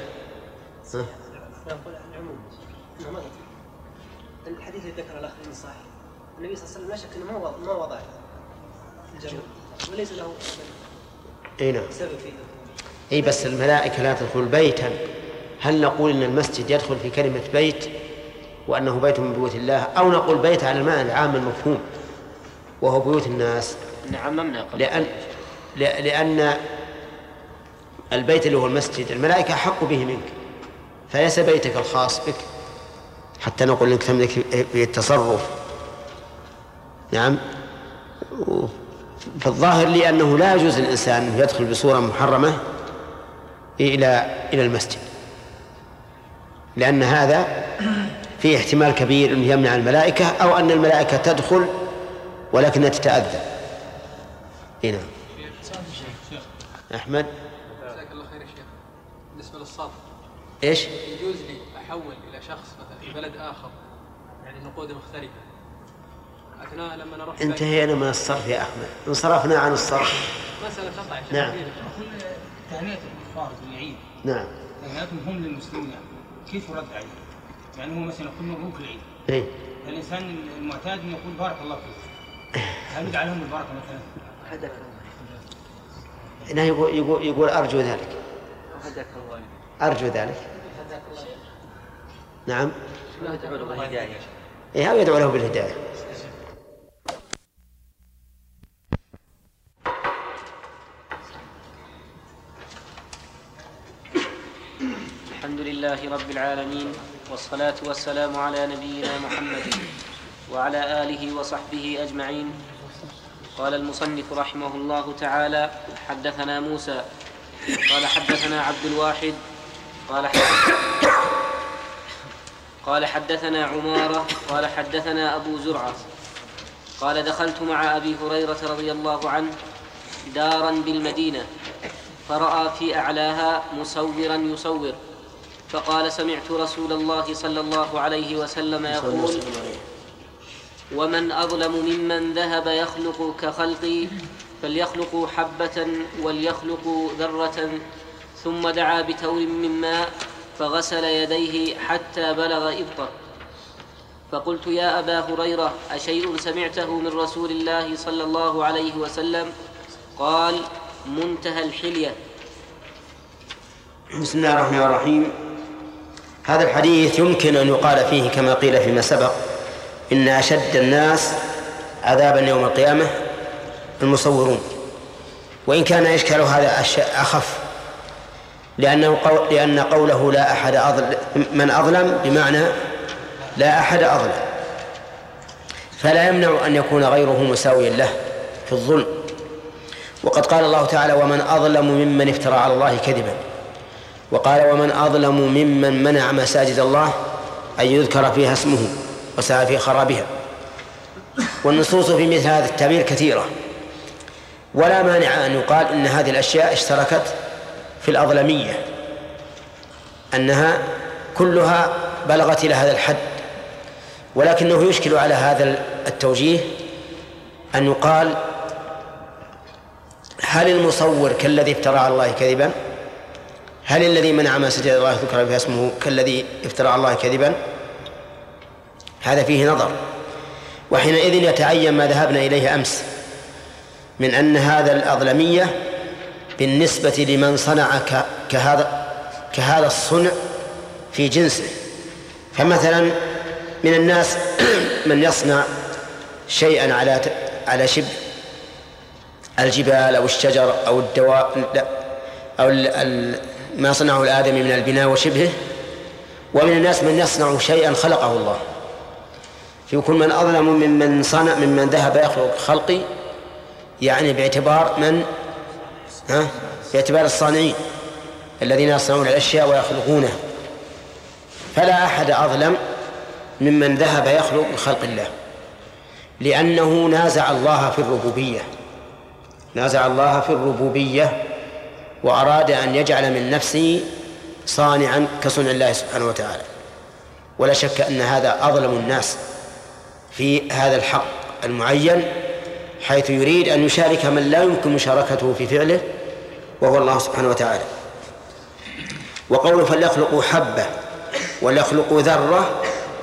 الحديث اللي ذكر الأخ صحيح. النبي صلى الله عليه وسلم لا شك أنه ما وضع ما وضع الجنة وليس له أي نعم. سبب فيه. أي بس الملائكة لا تدخل بيتا. هل نقول إن المسجد يدخل في كلمة بيت وأنه بيت من بيوت الله، أو نقول بيت على المعنى العام المفهوم وهو بيوت الناس؟ نعم. لأن لأن البيت اللي هو المسجد الملائكة أحق به منك، فليس بيتك الخاص بك حتى نقول إنك تملك في التصرف. نعم. فالظاهر لي أنه لا يجوز للإنسان أن يدخل بصورة محرمة إلى إلى المسجد، لأن هذا فيه احتمال كبير أنه يمنع الملائكة، أو أن الملائكة تدخل ولكنها تتأذى. هنا أحمد. جزاك الله خير يا شيخ. بالنسبة للصرف إيش؟ يجوز لي أحول إلى شخص مثلا في بلد آخر يعني نقود مختلفة أثناء لما نروح. انتهينا من الصرف يا أحمد، انصرفنا عن الصرف. مسألة خطأ. نعم. تهنئة الكفار بالعيد. نعم. تهنئتهم هم للمسلمين يعني. كيف يرد عليه؟ يعني هو مثلا يقول مبروك العيد. إيه. الإنسان المعتاد إنه يقول بارك الله فيك. هل يدعى لهم البركة مثلا؟ هداك الله. لا يقول يقول يقول أرجو ذلك. هداك الله. أرجو ذلك. نعم. لا يدعو له بالهداية. إيه هو يدعو له بالهداية. الحمد لله رب العالمين، والصلاة والسلام على نبينا محمد وعلى آله وصحبه أجمعين. قال المصنف رحمه الله تعالى: حدثنا موسى قال حدثنا عبد الواحد قال حدثنا, قال حدثنا عمارة قال حدثنا أبو زرعة قال دخلت مع أبي هريرة رضي الله عنه دارا بالمدينة، فرأى في أعلاها مصورا يصور، فقال: سمعت رسول الله صلى الله عليه وسلم يقول: ومن أظلم ممن ذهب يخلق كخلقي، فليخلقوا حبة وليخلقوا ذرة. ثم دعا بتور من ماء فغسل يديه حتى بلغ إبطه. فقلت: يا أبا هريرة، أشيء سمعته من رسول الله صلى الله عليه وسلم؟ قال: منتهى الحلية. بسم الله الرحمن الرحيم. هذا الحديث يمكن أن يقال فيه كما قيل فيما سبق: إن أشد الناس عذابا يوم القيامة المصورون، وإن كان إشكال هذا أخف، لأنه قول لأن قوله لا أحد أظلم من أظلم بمعنى لا أحد أظلم، فلا يمنع أن يكون غيره مساويا له في الظلم. وقد قال الله تعالى: ومن أظلم ممن افترى على الله كذبا، وقال: ومن أظلم ممن منع مساجد الله أن يذكر فيها اسمه وسعى في خرابها. والنصوص في مثل هذا التعبير كثيرة، ولا مانع أن يقال إن هذه الأشياء اشتركت في الأظلمية، أنها كلها بلغت إلى هذا الحد. ولكنه يشكل على هذا التوجيه أن يقال: هل المصور كالذي افترى على الله كذبا؟ هل الذي منع مساجد الله ذكر فيها اسمه كالذي افترى على الله كذبا؟ هذا فيه نظر. وحينئذ يتعين ما ذهبنا إليه أمس من أن هذا الأظلمية بالنسبة لمن صنع كهذا كهذا الصنع في جنسه. فمثلا من الناس من يصنع شيئا على على شبه الجبال أو الشجر أو الدواء أو ما صنعه الآدمي من البناء وشبهه، ومن الناس من يصنع شيئا خلقه الله. فيكون من أظلم ممن صنع ممن ذهب يخلق خلقي، يعني باعتبار من ها باعتبار الصانعين الذين يصنعون الأشياء ويخلقونها. فلا أحد أظلم ممن ذهب يخلق خلق الله. لأنه نازع الله في الربوبية نازع الله في الربوبية وأراد أن يجعل من نفسه صانعا كصنع الله سبحانه وتعالى. ولا شك أن هذا أظلم الناس في هذا الحق المعين، حيث يريد أن يشارك من لا يمكن مشاركته في فعله وهو الله سبحانه وتعالى. وقوله فليخلقوا حبة وليخلقوا ذرة،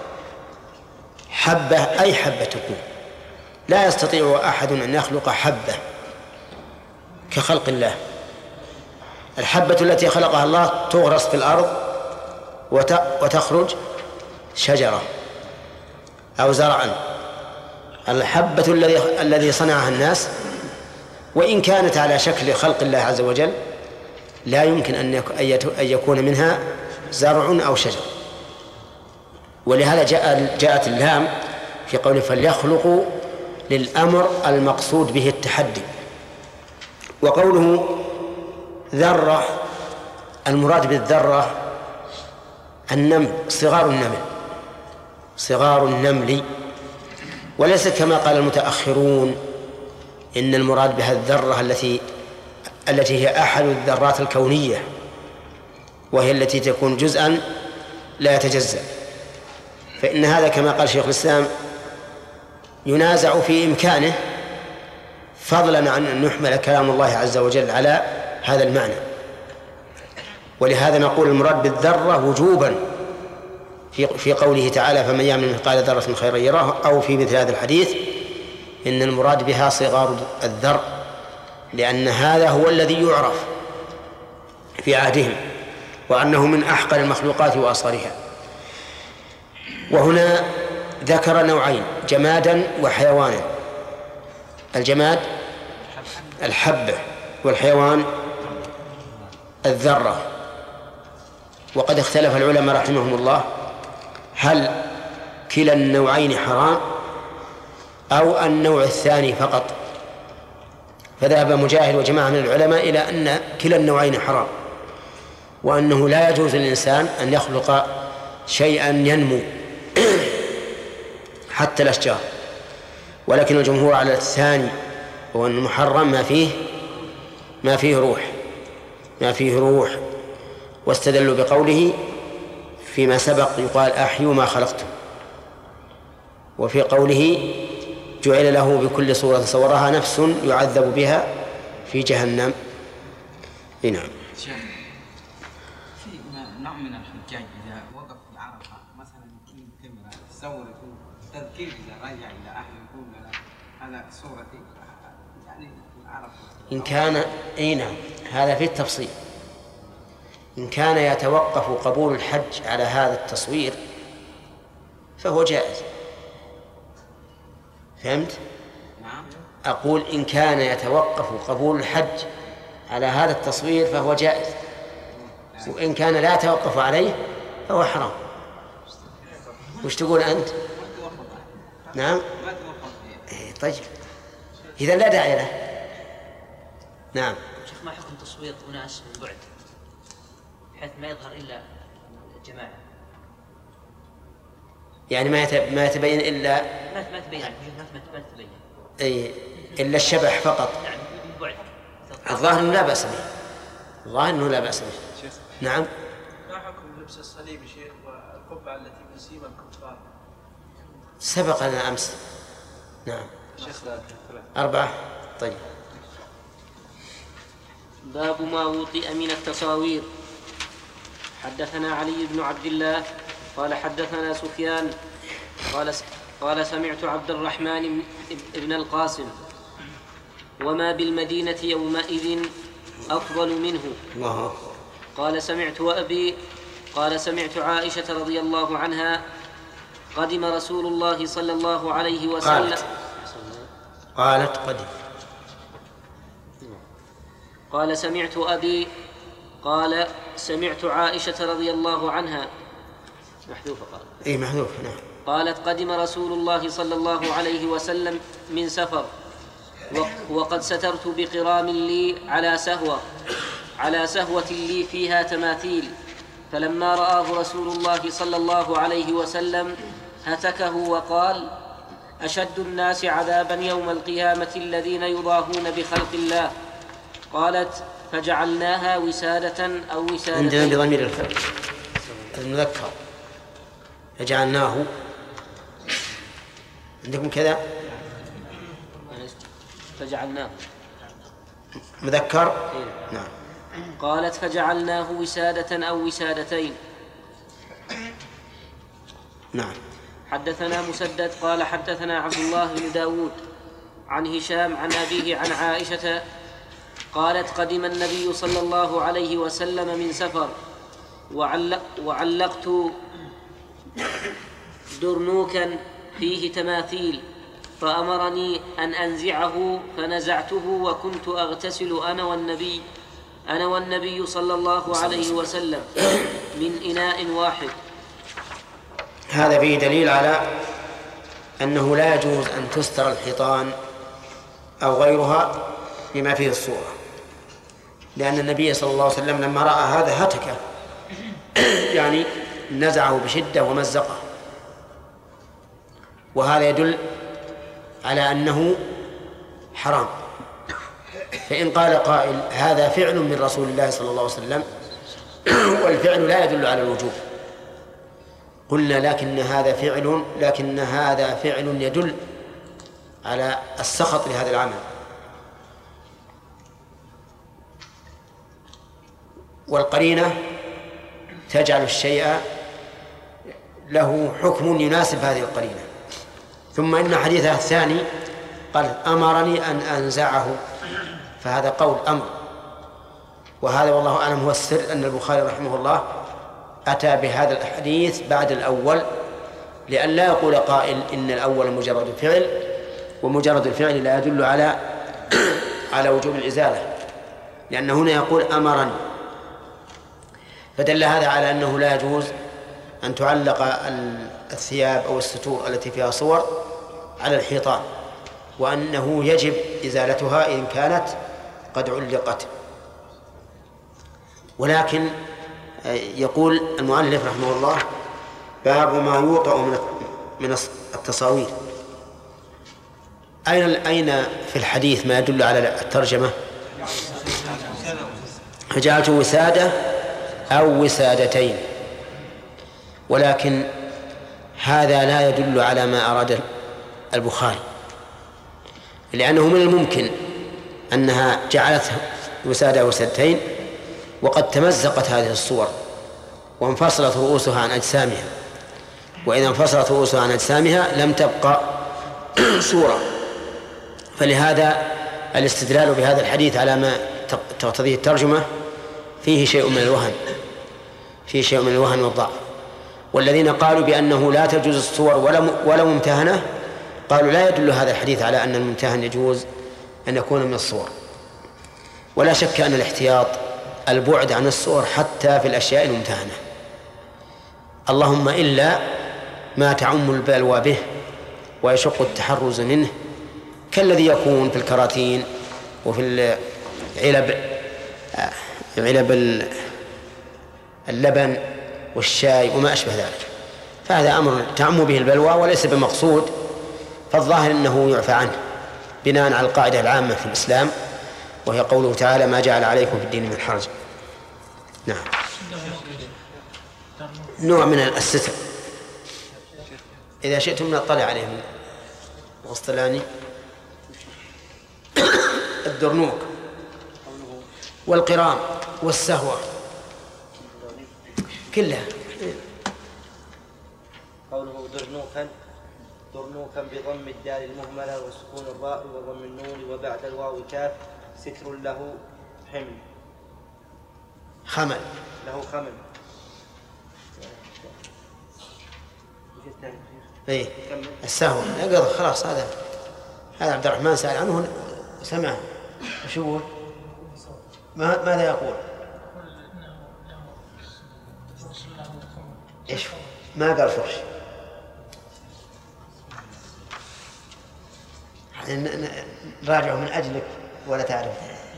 حبة أي حبة تكون، لا يستطيع أحد أن يخلق حبة كخلق الله. الحبة التي خلقها الله تغرس في الأرض وتخرج شجرة أو زرعا. الحبة الذي الذي صنعها الناس وإن كانت على شكل خلق الله عز وجل لا يمكن أن يكون منها زرع أو شجر. ولهذا جاء جاءت اللام في قوله فليخلقوا للأمر المقصود به التحدي. وقوله ذرة، المراد بالذرة النمل، صغار النمل صغار النمل، وليس كما قال المتأخرون إن المراد بها الذرة التي التي هي أحد الذرات الكونية، وهي التي تكون جزءا لا يتجزأ. فإن هذا كما قال شيخ الإسلام ينازع في إمكانه، فضلا عن أن يحمل كلام الله عز وجل على هذا المعنى. ولهذا نقول المراد بالذرة وجوبا في في قوله تعالى فمن يعمل مثقال ذرة خيرا يراه، أو في مثل هذا الحديث إن المراد بها صغار الذر، لأن هذا هو الذي يعرف في عهدهم وأنه من أحقر المخلوقات وأصغرها. وهنا ذكر نوعين، جمادا وحيوانا. الجماد الحبة والحيوان الذرة. وقد اختلف العلماء رحمهم الله هل كلا النوعين حرام أو النوع الثاني فقط، فذهب مجاهد وجماعة من العلماء إلى أن كلا النوعين حرام، وأنه لا يجوز للإنسان أن يخلق شيئا ينمو حتى الأشجار. ولكن الجمهور على الثاني، هو أن المحرم ما فيه ما فيه روح ما فيه روح واستدلوا بقوله فيما سبق يقال أحيوا ما خلقتم، وفي قوله جعل له بكل صورة صورها نفس يعذب بها في جهنم. نعم. في نوع من الحجاج إذا وقف في عرفة مثلا يكون كاميرا تصور يكون تذكير إذا راجع إلى أهله يكون على صورتي يعني عرفة إن كان أي نعم هذا في التفصيل. إن كان يتوقف قبول الحج على هذا التصوير فهو جائز. فهمت؟ نعم. أقول إن كان يتوقف قبول الحج على هذا التصوير فهو جائز، وإن كان لا يتوقف عليه فهو حرام. وش تقول أنت؟ نعم. إيه طيب إذا لا داعي له. نعم. شيخ ما حكم تصوير أناس من بعد بحيث ما يظهر إلا الجماعة؟ يعني ما ما يتبين إلا ما ما تبين يعني ما ما تبين أي إلا الشبح فقط. يعني من بعد. الظاهر إنه لا بأس به. الظاهر إنه لا بأس به. نعم. ما حكم لبس الصليب شيخ والقبعة التي من سيما الكفار؟ سبق لنا أمس. نعم. شيخ أربعة. طيب. باب ما وطئ من التصاوير. حدثنا علي بن عبد الله قال حدثنا سفيان قال قال سمعت عبد الرحمن بن القاسم وما بالمدينة يومئذ أفضل منه. الله. قال سمعت أبي قال سمعت عائشة رضي الله عنها قدم رسول الله صلى الله عليه وسلم قالت, قالت قدم قال سمعت أبي قال سمعت عائشة رضي الله عنها محذوفة قال إيه محذوفة نعم. قالت قدم رسول الله صلى الله عليه وسلم من سفر وقد سترت بقرام لي على سهوة على سهوة لي فيها تماثيل، فلما رآه رسول الله صلى الله عليه وسلم هتكه وقال أشد الناس عذابا يوم القيامة الذين يضاهون بخلق الله. قالت فجعلناها وسادة أو وسادتين. عندنا بضمير المذكر فجعلناه، عندكم كذا فجعلناه مذكر. نعم. قالت فجعلناه وسادة أو وسادتين. نعم. حدثنا مسدد قال حدثنا عبد الله بن داود عن هشام عن أبيه عن عائشة قالت قدم النبي صلى الله عليه وسلم من سفر وعلق وعلقت درنوكا فيه تماثيل فأمرني أن أنزعه فنزعته وكنت أغتسل أنا والنبي أنا والنبي صلى الله عليه وسلم من إناء واحد. هذا فيه دليل على أنه لا يجوز أن تستر الحيطان أو غيرها بما فيه الصورة، لأن النبي صلى الله عليه وسلم لما رأى هذا هتكه، يعني نزعه بشدة ومزقه، وهذا يدل على أنه حرام. فإن قال قائل هذا فعل من رسول الله صلى الله عليه وسلم والفعل لا يدل على الوجوب، قلنا لكن هذا فعل لكن هذا فعل يدل على السخط لهذا العمل، والقرينة تجعل الشيء له حكم يناسب هذه القرينة. ثم إن حديثها الثاني قال أمرني أن أنزعه، فهذا قول أمر، وهذا والله أعلم هو السر أن البخاري رحمه الله أتى بهذا الحديث بعد الأول، لأن لا يقول قائل إن الأول مجرد فعل ومجرد الفعل لا يدل على على وجوب الإزالة، لأن هنا يقول أمرني، فدل هذا على أنه لا يجوز أن تعلق الثياب أو الستور التي فيها صور على الحيطان، وأنه يجب إزالتها إن كانت قد علقت. ولكن يقول المؤلف رحمه الله باب ما يوطأ من التصاوير. أين أين في الحديث ما يدل على الترجمة؟ فجعلت وسادة أو وسادتين، ولكن هذا لا يدل على ما أراد البخاري، لأنه من الممكن أنها جعلت وسادة أو وسادتين وقد تمزقت هذه الصور وانفصلت رؤوسها عن أجسامها، وإذا انفصلت رؤوسها عن أجسامها لم تبقى صورة. فلهذا الاستدلال بهذا الحديث على ما تقتضيه الترجمة فيه شيء من الوهن فيه شيء من الوهن والضعف. والذين قالوا بأنه لا تجوز الصور ولا ولا ممتهنة قالوا لا يدل هذا الحديث على أن الممتهن يجوز أن يكون من الصور. ولا شك أن الاحتياط البعد عن الصور حتى في الأشياء الممتهنة، اللهم إلا ما تعم البلوى به ويشق التحرز منه، كالذي يكون في الكراتين وفي العلب علب اللبن والشاي وما أشبه ذلك، فهذا أمر تعم به البلوى وليس بمقصود، فالظاهر أنه يعفى عنه بناء على القاعدة العامة في الإسلام، وهي قوله تعالى ما جعل عليكم في الدين من حرج. نعم. نوع من الستر إذا شئتم نطلع عليه من الغسطلاني. الدرنوك والقرام والسهوة كلها. قوله درنوكا درنوكا بضم الدال المهملة وسكون الراء وضم النون وبعد الواو كاف ستر له حمل خمل له خمل. ايه السهو يقضى خلاص. هذا هذا عبد الرحمن سأل عنه سمع وش هو؟ ما ماذا يقول؟ ايش ما قال فرش؟ نراجعه من أجلك ولا تعرف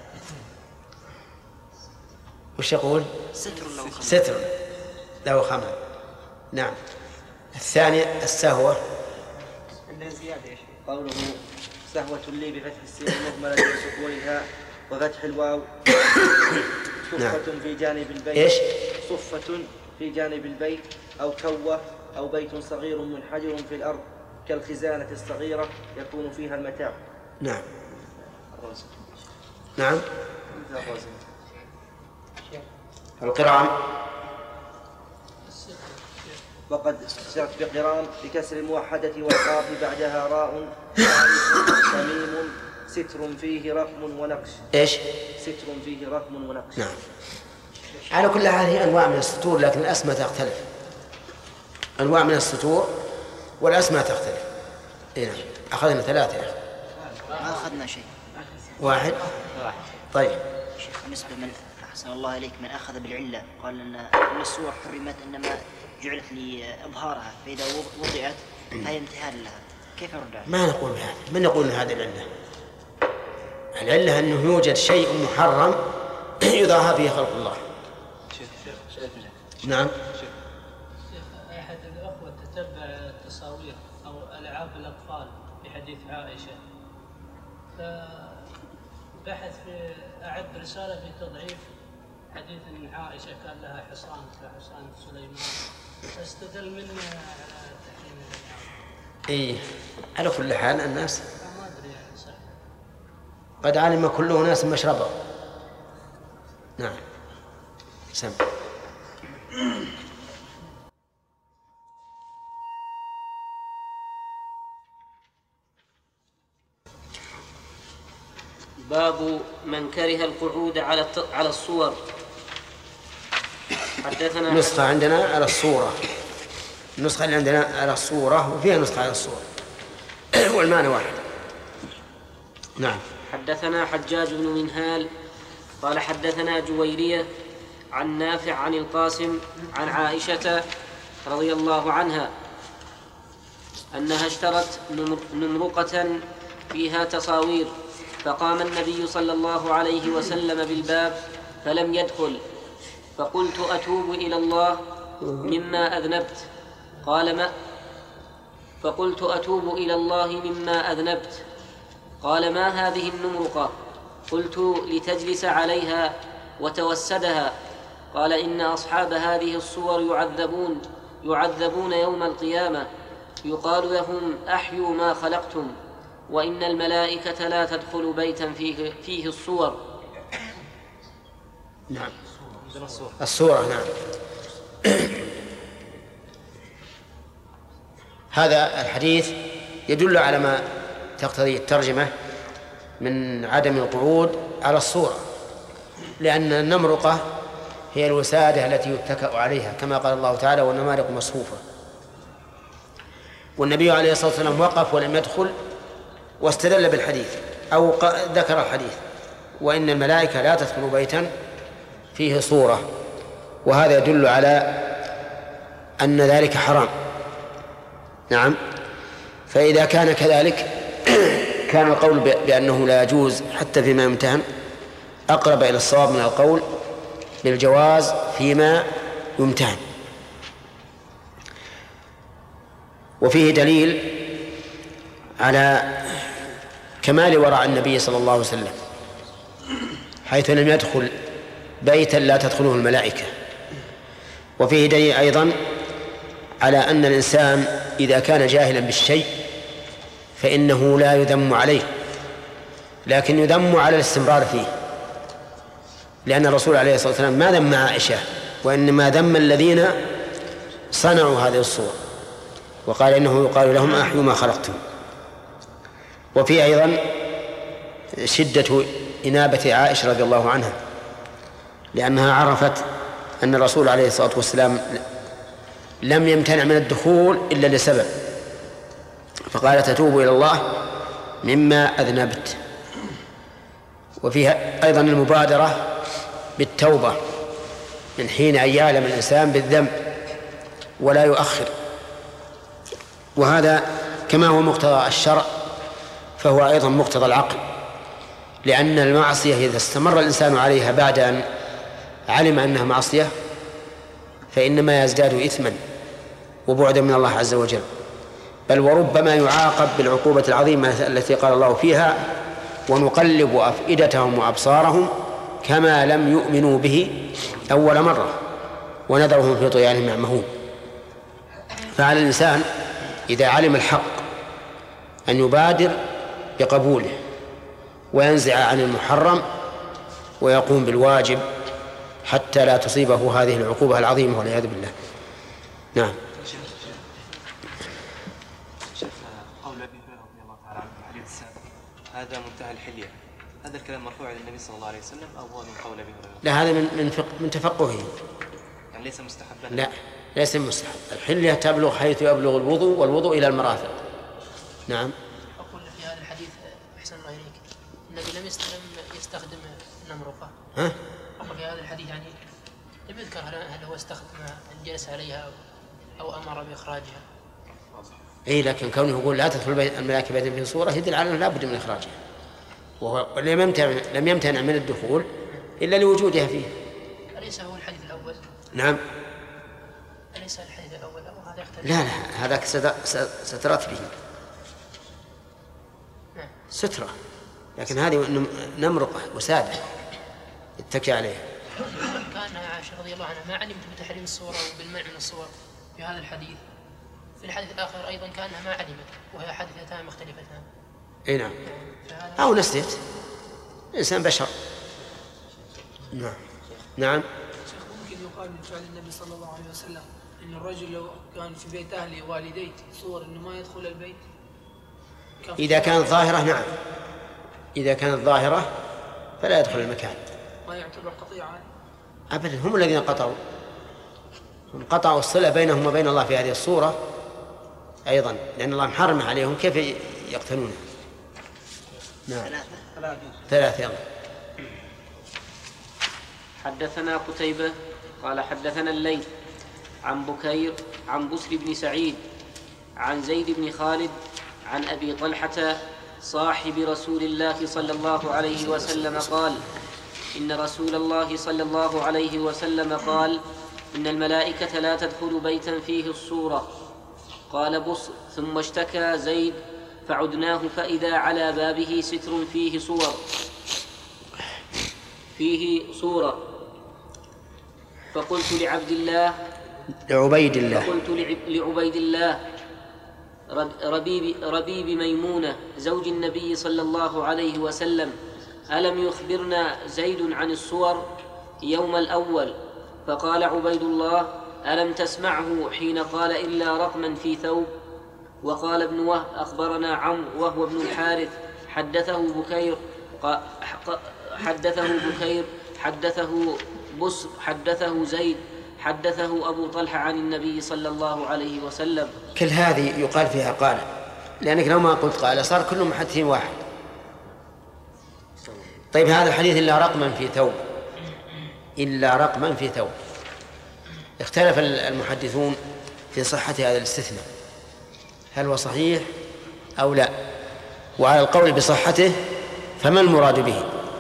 وش يقول؟ ستر له خمل. ستر له خمل. نعم. الثانية السهوة عندنا زيادة يا شيخ. قوله سهوة لي بفتح السين المهملة وسكونها وفتح الواو صفة في جانب البيت. إيش؟ صفة في جانب البيت أو كوة أو بيت صغير منحدر في الأرض كالخزانة الصغيرة يكون فيها المتاع. نعم. نعم. القرام وقد سرت بقرام بكسر الموحدة والقاف بعدها راء تميم ستر فيه رقم ونقش. إيش؟ ستر فيه رقم ونقش. نعم. على كل حال هي أنواع من السطور لكن الأسماء تختلف. أنواع من السطور والأسماء تختلف. إيه نعم. أخذنا ثلاثة يا أخي. ما أخذنا شيء. واحد. طيب. شيخ بالنسبة من أحسن الله إليك من أخذ بالعلة قال أن الصور حرمت إنما جعلت لإظهارها فإذا وضعت فهي امتهان لها كيف نرد عليها؟ ما نقول بهذا، من نقول هذه العلة. العلة أنه يوجد شيء محرم يضاهى فيه خلق الله. نعم. أحد الأخوة تتبع التصاوير أو ألعاب الأطفال في حديث عائشة فبحث في أعد رسالة في تضعيف حديث أن عائشة كان لها حصان كحصان سليمان فاستدل منه على تحريم الألعاب. إيه على كل حال الناس قد علم كل ناس مشربه. نعم. سم. باب من كره القعود على على الصور. حدثنا نسخة عندنا على الصورة، النسخة اللي عندنا على الصورة وفيها نسخة على الصورة والمعنى واحد. نعم. حدثنا حجاج بن منهال قال حدثنا جويرية عن نافع عن القاسم عن عائشة رضي الله عنها أنها اشترت نمرقة فيها تصاوير فقام النبي صلى الله عليه وسلم بالباب فلم يدخل فقلت أتوب إلى الله مما أذنبت قال ما فقلت أتوب إلى الله مما أذنبت قال ما هذه النمرقة قلت لتجلس عليها وتوسدها قال إن أصحاب هذه الصور يعذبون يعذبون يوم القيامة يقال لهم أحيوا ما خلقتم وإن الملائكة لا تدخل بيتا فيه, فيه الصور. نعم. الصورة. نعم. هذا الحديث يدل على ما تقتضي الترجمة من عدم القعود على الصورة لأن النمرقة هي الوسادة التي يتكأ عليها كما قال الله تعالى والنمارق مصفوفة. والنبي عليه الصلاة والسلام وقف ولم يدخل واستدل بالحديث أو ذكر الحديث وإن الملائكة لا تدخل بيتا فيه صورة وهذا يدل على أن ذلك حرام. نعم. فإذا كان كذلك كان القول بأنه لا يجوز حتى فيما يمتهن أقرب إلى الصواب من القول بالجواز فيما يمتهن. وفيه دليل على كمال ورع النبي صلى الله عليه وسلم حيث لم يدخل بيتا لا تدخله الملائكة. وفيه دليل أيضا على أن الإنسان إذا كان جاهلا بالشيء فإنه لا يذم عليه لكن يذم على الاستمرار فيه لأن الرسول عليه الصلاة والسلام ما ذم عائشة وإنما ذم الذين صنعوا هذه الصور وقال إنه يقال لهم أحيوا ما خلقتم. وفي أيضا شدة إنابة عائشة رضي الله عنها لأنها عرفت أن الرسول عليه الصلاة والسلام لم يمتنع من الدخول إلا لسبب فقالت أتوب إلى الله مما أذنبت. وفيها أيضا المبادرة بالتوبة من حين أن يعلم الإنسان بالذنب ولا يؤخر وهذا كما هو مقتضى الشرع فهو أيضا مقتضى العقل لأن المعصية إذا استمر الإنسان عليها بعد أن علم أنها معصية فإنما يزداد إثما وبعدا من الله عز وجل. بل وربما يعاقب بالعقوبة العظيمة التي قال الله فيها: ونقلب أفئدتهم وأبصارهم كما لم يؤمنوا به أول مرة ونذرهم في طغيانهم يعمهون. فعلى الإنسان إذا علم الحق أن يبادر بقبوله وينزع عن المحرم ويقوم بالواجب حتى لا تصيبه هذه العقوبة العظيمة والعياذ بالله. نعم. شيخ، قول ابي هريره رضي الله تعالى عنه في الحديث السابق: هذا منتهى الحليه، هذا الكلام مرفوع الى النبي صلى الله عليه وسلم او هو من قول ابي هريره؟ لا، هذا من من, فق من تفقهه. يعني ليس مستحبا؟ لا، ليس مستحب. الحليه تبلغ حيث يبلغ الوضوء، والوضوء الى المرافق. نعم. أقول في هذا الحديث أحسن الله إليك، النبي لم يستخدم يستخدم النمرقة. ها؟ أقول في هذا الحديث يعني لم يذكر هل هو استخدم أن جلس عليها أو أمر بإخراجها. إيه، لكن كونه يقول لا تدخل الملائكة بيتا في صورة يدل على أنه لا بد من إخراجها، وهو لم يمتنع لم يمتنع من الدخول إلا لوجودها فيه. أليس هو الحديث الأول؟ نعم. أليس الحديث الأول أو هذا يختلف؟ لا لا، هذاك سترت به سترة، لكن هذه نمرقة وسادة اتكي عليها. كان عائشة رضي الله عنها ما علمت بتحريم الصور أو بالمنع من الصور في هذا الحديث. في الحديث الآخر أيضا كانها ما علمت، وهي حادثتان مختلفتان. اي نعم. أو نسيت، الإنسان بشر. نعم. نعم. ممكن يقال من فعل النبي صلى الله عليه وسلم أن الرجل لو كان في بيت أهله والديه صور أنه ما يدخل البيت؟ إذا كانت ظاهرة نعم، إذا كانت ظاهرة فلا يدخل المكان. ما يعتبر قطيعة؟ أبدا، هم الذين قطعوا، هم قطعوا الصلة بينهم وبين الله في هذه الصورة أيضا، لأن الله محرم عليهم، كيف يقتلونه؟ نعم. ثلاثة. يلا. حدثنا قتيبة قال حدثنا الليث عن بكير عن بسر بن سعيد عن زيد بن خالد عن أبي طلحة صاحب رسول الله صلى الله عليه وسلم قال: إن رسول الله صلى الله عليه وسلم قال: إن الملائكة لا تدخل بيتا فيه الصورة. قال بصر: ثم اشتكى زيد فعدناه فإذا على بابه ستر فيه صور فيه صورة فقلت لعبد الله لعبيد الله فقلت لعبيد الله ربيب, ربيب ميمونة زوج النبي صلى الله عليه وسلم: ألم يخبرنا زيد عن الصور يوم الأول؟ فقال عبيد الله: ألم تسمعه حين قال إلا رقما في ثوب؟ وقال ابن وهب: أخبرنا عمرو وهو ابن الحارث حدثه بكير حدثه بكير حدثه بصر حدثه زيد حدثه أبو طلحة عن النبي صلى الله عليه وسلم. كل هذه يقال فيها قال، لأنك لو ما قلت قال صار كل محدثين واحد. طيب، هذا الحديث إلا رقما في ثوب، إلا رقما في ثوب، اختلف المحدثون في صحة هذا الاستثناء، هل هو صحيح أو لا؟ وعلى القول بصحته فما المراد به؟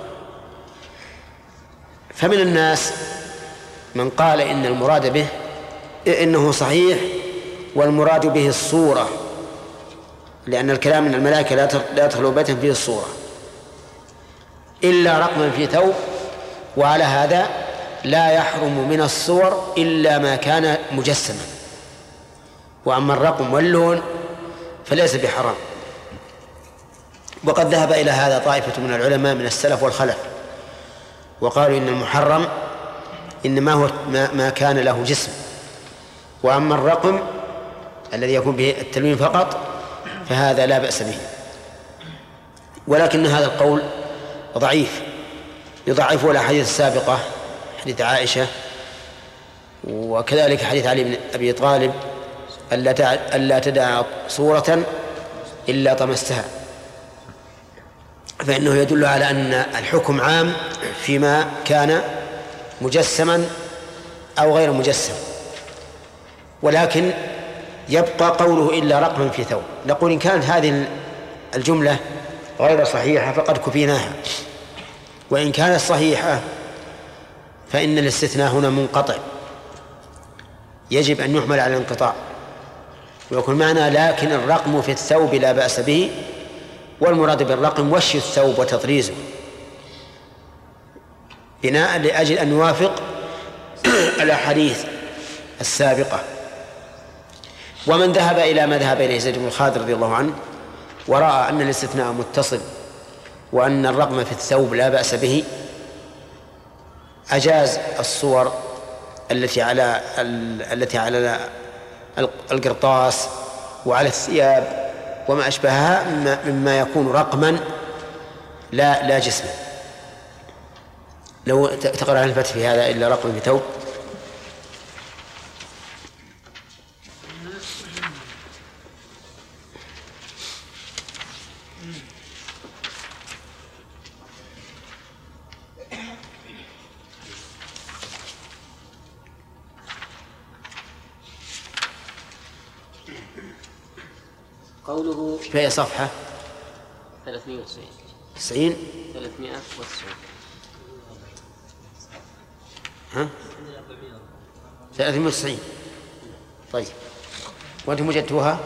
فمن الناس من قال إن المراد به إنه صحيح والمراد به الصورة، لأن الكلام من الملائكة لا تخلو بيتا فيه الصورة إلا رقما في ثوب، وعلى هذا لا يحرم من الصور إلا ما كان مجسما، وأما الرقم واللون فليس بحرام. وقد ذهب إلى هذا طائفة من العلماء من السلف والخلف، وقالوا إن المحرم إنما هو ما كان له جسم، وأما الرقم الذي يكون به التلوين فقط فهذا لا بأس به. ولكن هذا القول ضعيف، يضعفه الأحاديث السابقة، حديث عائشة وكذلك حديث علي بن أبي طالب: ألا تدع صورة إلا طمستها، فإنه يدل على أن الحكم عام فيما كان مجسما أو غير مجسم. ولكن يبقى قوله إلا رقما في ثوب. نقول إن كانت هذه الجملة غير صحيحة فقد كفيناها، وإن كانت صحيحة فإن الاستثناء هنا منقطع، يجب أن يحمل على الانقطاع. ويكون معنى لكن الرقم في الثوب لا بأس به، والمراد بالرقم وش الثوب وتطريزه، بناء لأجل أن يوافق الأحاديث السابقة. ومن ذهب إلى ما ذهب إليه زيد بن خالد رضي الله عنه ورأى أن الاستثناء متصل وأن الرقم في الثوب لا بأس به، أجاز الصور التي على التي على القرطاس وعلى الثياب وما أشبهها مما يكون رقما لا لا جسما. لو تقرأ عن الفتح في هذا إلا رقم في ثوب. قوله في أي صفحة؟ ثلاثمائة وتسعين. تسعين؟ ثلاثمائة وتسعين. ها؟ ثلاثمائة وتسعين. طيب، وأنتم وجدتوها؟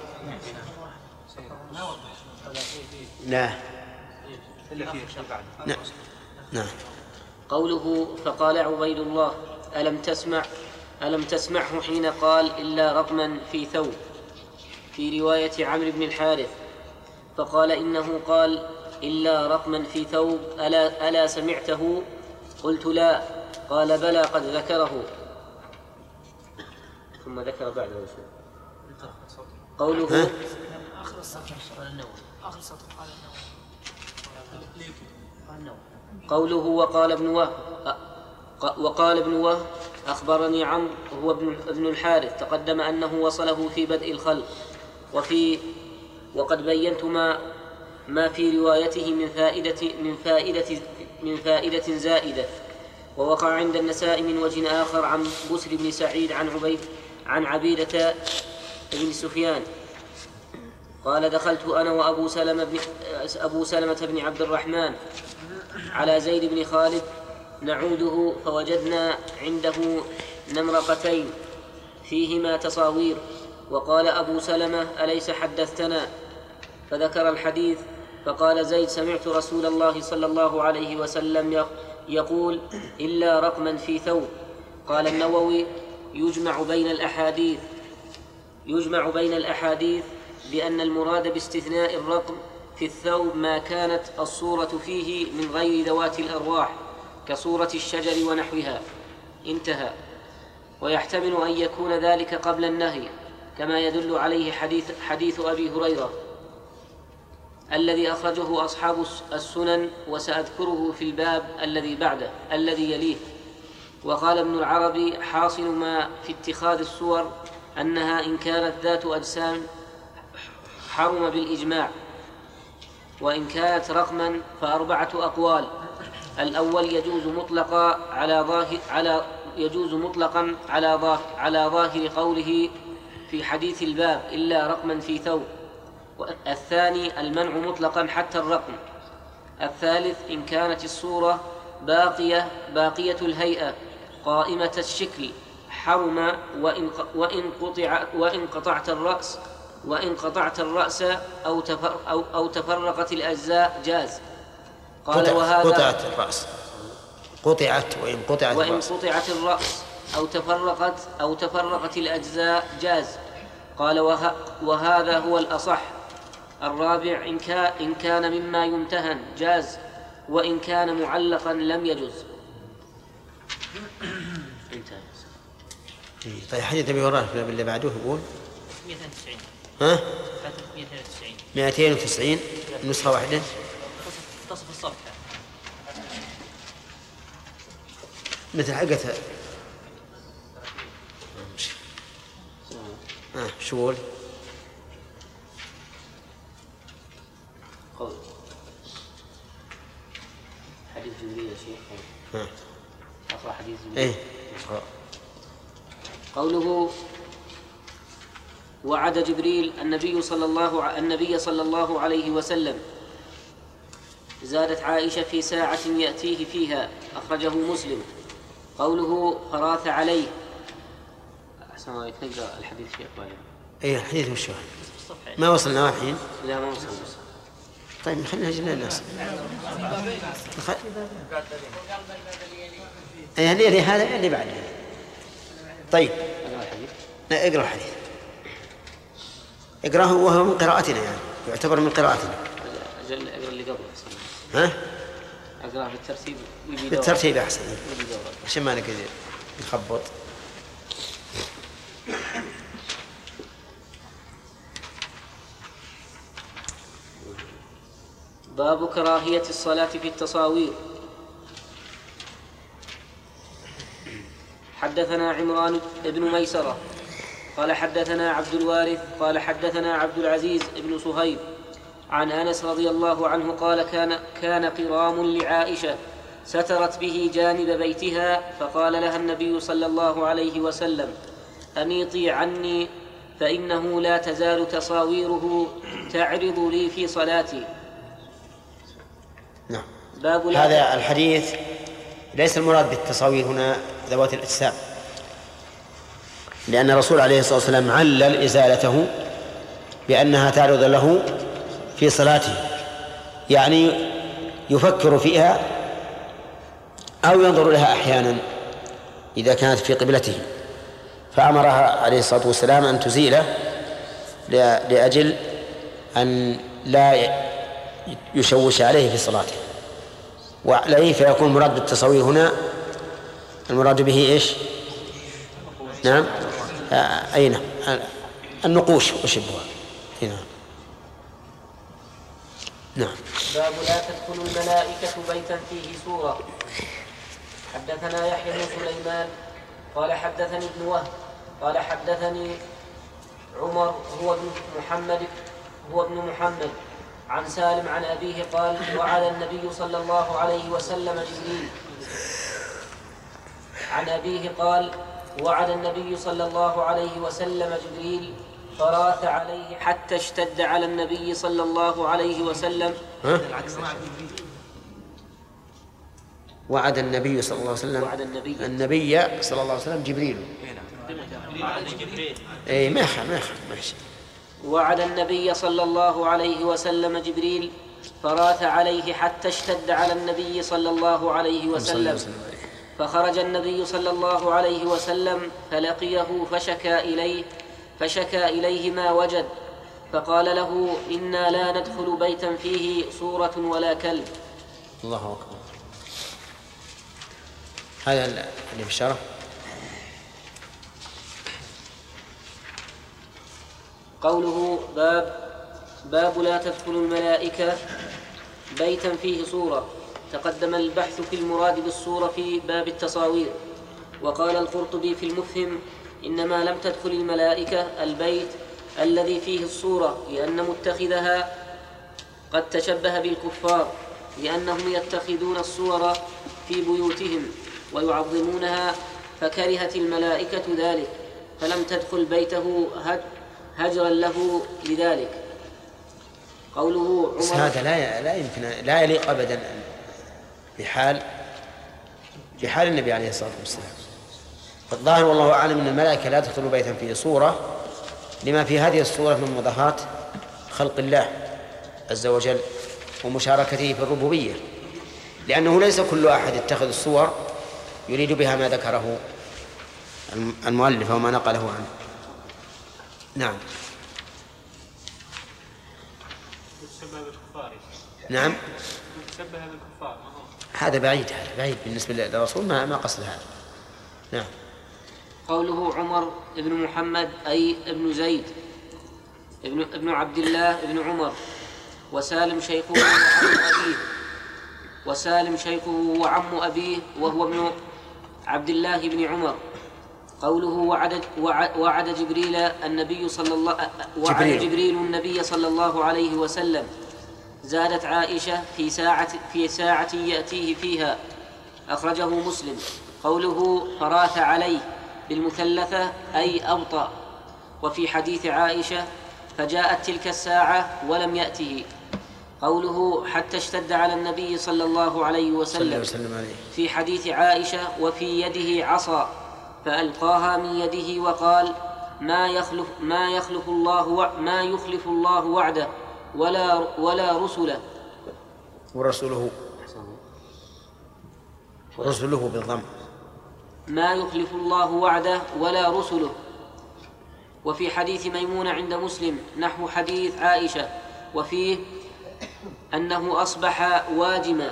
لا. نعم. نعم. قوله فقال عبيد الله ألم تسمع ألم تسمعه حين قال إلا رقما في ثوب، في رواية عمرو بن الحارث، فقال إنه قال إلا رقما في ثوب ألا, ألا سمعته؟ قلت لا. قال بلى قد ذكره. ثم ذكر بعده شيء. قوله آخر السطر قال النووي. آخر السطر قال النووي. قوله وقال ابن وهب وقال ابن وهب أخبرني عمرو هو ابن الحارث، تقدم أنه وصله في بدء الخلق، وفي وقد بينت ما ما في روايته من فائدة من فائدة من فائدة زائدة. ووقع عند النساء من وجه آخر عن بسر بن سعيد عن عبيد عن عبيدة بن سفيان قال دخلت أنا وأبو سلمة بن أبو سلمة بن عبد الرحمن على زيد بن خالد نعوده، فوجدنا عنده نمرقتين فيهما تصاوير، وقال أبو سلمة أليس حدثتنا؟ فذكر الحديث، فقال زيد سمعت رسول الله صلى الله عليه وسلم يقول إلا رقما في ثوب. قال النووي يجمع بين الأحاديث يجمع بين الأحاديث بأن المراد باستثناء الرقم في الثوب ما كانت الصورة فيه من غير ذوات الأرواح كصورة الشجر ونحوها. انتهى. ويحتمل أن يكون ذلك قبل النهي، كما يدل عليه حديث, حديث أبي هريرة الذي أخرجه أصحاب السنن، وسأذكره في الباب الذي بعده الذي يليه. وقال ابن العربي حاصل ما في اتخاذ الصور أنها إن كانت ذات أجسام حرم بالإجماع، وإن كانت رقما فأربعة أقوال. الأول يجوز مطلقا على ظاهر على يجوز مطلقا على ظاهر على ظاهر قوله في حديث الباب إلا رقما في ثوب. الثاني المنع مطلقا حتى الرقم. الثالث إن كانت الصورة باقية باقية الهيئة قائمة الشكل حرم، وإن وإن قطع وإن قطعت الرأس وإن قطعت الرأس أو تفر أو أو تفرقت الأجزاء جاز. قال وهذا قطعت الرأس قطعت وإن قطعت وإن الرأس قطعت الرأس أو تفرقت أو تفرقت الأجزاء جاز. قال وه وهذا هو الأصح. الرابع إن كان إن كان مما يمتهن جاز، وإن كان معلقا لم يجز. انتهى. طيب حديث أبي هريرة في اللي بعده يقول مئتين وتسعين. ها؟ مئتين وتسعين. مئتين وتسعين نسخة واحدة. تصف الصفحة مثل حقتها. آه شو قول؟ قول حديث جبريل يا شيخ. ها. أقرأ حديث جبريل. إيه. قوله وعد جبريل النبي صلى الله النبي صلى الله عليه وسلم. زادت عائشة في ساعة يأتيه فيها، أخرجه مسلم. قوله فراث عليه. أحسن الله نقرأ الحديث في أقواله. اي الحديث وش هو؟ ما وصلنا الحين؟ لا ما وصلنا. طيب خلينا نجي للناس. خ... اي اللي هذا اللي بعده. طيب لا اقرا الحديث، اقراه وهو من قراءتنا، يعني يعتبر من قراءتنا. اجل اقرا اللي قبله. ها؟ اقراه بالترتيب. بالترتيب احسن عشان ما نقدر نخبط. باب كراهية الصلاة في التصاوير. حدثنا عمران بن ميسرة قال حدثنا عبد الوارث قال حدثنا عبد العزيز بن صهيب عن أنس رضي الله عنه قال كان, كان قرام لعائشة سترت به جانب بيتها، فقال لها النبي صلى الله عليه وسلم: أميطي عني فإنه لا تزال تصاويره تعرض لي في صلاتي. نعم. باب هذا الحديث ليس المراد بالتصاوير هنا ذوات الأجسام، لأن الرسول عليه الصلاة والسلام علل إزالته بأنها تعرض له في صلاته، يعني يفكر فيها أو ينظر لها أحيانا إذا كانت في قبلته، فأمرها عليه الصلاة والسلام أن تزيله لأجل أن لا يشوش عليه في صلاته وعليه، فيكون المراد بالتصوير هنا المراد به إيش؟ نعم آه أي نعم النقوش وشبهها. نعم. نعم. باب لا تدخل الملائكة بيتا فيه سورة. حدثنا يحيى بن سليمان قال حدثني ابن وهب قال حدثني عمر هو ابن محمد هو ابن محمد عن سالم عن أبيه قال: وعد النبي صلى الله عليه وسلم جبريل. عن أبيه قال: وعد النبي صلى الله عليه وسلم جبريل فراث عليه حتى اشتد على النبي صلى الله عليه وسلم. وعد النبي صلى الله عليه وسلم وعد النبي, النبي صلى الله عليه وسلم جبريل. اي ما يخاف ما يخاف ماشي. وعد النبي صلى الله عليه وسلم جبريل فراث عليه حتى اشتد على النبي صلى الله عليه وسلم، فخرج النبي صلى الله عليه وسلم فلقيه فشكى إليه فشكى إليه ما وجد، فقال له: إنا لا ندخل بيتا فيه صورة ولا كلب. الله أكبر. هذا اللي في الشرح. قوله باب باب لا تدخل الملائكة بيتا فيه صورة. تقدم البحث في المراد بالصورة في باب التصاوير. وقال القرطبي في المفهم: إنما لم تدخل الملائكة البيت الذي فيه الصورة، لأن متخذها قد تشبه بالكفار، لأنهم يتخذون الصور في بيوتهم ويعظمونها، فكرهت الملائكة ذلك فلم تدخل بيته هجرا له لذلك. قوله عمر هذا لا لا يمكن لا يليق أبدا بحال بحال النبي عليه الصلاة والسلام. الظاهر والله أعلم أن الملائكة لا تدخل بيتا فيه صورة لما في هذه الصورة من مضاهاة خلق الله عز وجل ومشاركته في الربوبية، لأنه ليس كل أحد يتخذ الصور يريد بها ما ذكره المؤلف وما نقله عنه. نعم. تشبه بالكفار. نعم. تشبه بالكفار. هذا بعيد هذا بعيد بالنسبة للرسول ما ما قصد هذا. نعم. قوله عمر ابن محمد أي ابن زيد ابن ابن عبد الله ابن عمر، وسالم شيخه وعم أبيه وسالم شيخه وعم أبيه وهو ابن عبد الله بن عمر. قوله وعد وعد جبريل النبي صلى الله وعد جبريل, جبريل النبي صلى الله عليه وسلم. زادت عائشة في ساعة في ساعة يأتيه فيها، أخرجه مسلم. قوله فراث عليه بالمثلثة أي أبطأ. وفي حديث عائشة فجاءت تلك الساعة ولم يأته. قوله حتى اشتد على النبي صلى الله عليه وسلم في حديث عائشة وفي يده عصا فألقاها من يده وقال: ما يخلف ما يخلف الله ما يخلف الله وعده ولا ولا رسله. ورسوله رسله بالضم. ما يخلف الله وعده ولا رسله. وفي حديث ميمونة عند مسلم نحو حديث عائشة، وفيه أنه أصبح واجما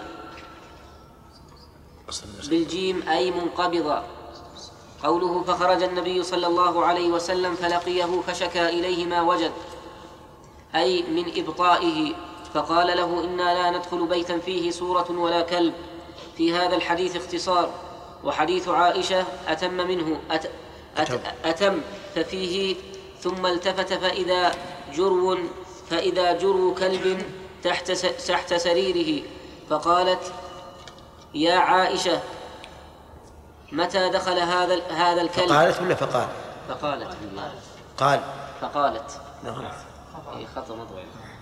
بالجيم أي منقبضا. قوله فخرج النبي صلى الله عليه وسلم فلقيه فشكى إليه ما وجد، أي من إبطائه، فقال له إنا لا ندخل بيتا فيه صورة ولا كلب. في هذا الحديث اختصار، وحديث عائشة أتم منه أت أت أتم ففيه ثم التفت فإذا جرو فإذا جرو كلب تحت تحت سريره، فقالت يا عائشة متى دخل هذا هذا الكلب؟ فقالت ولا فقال؟ فقالت قال فقالت لا غلط. إيه خطأ مضوع.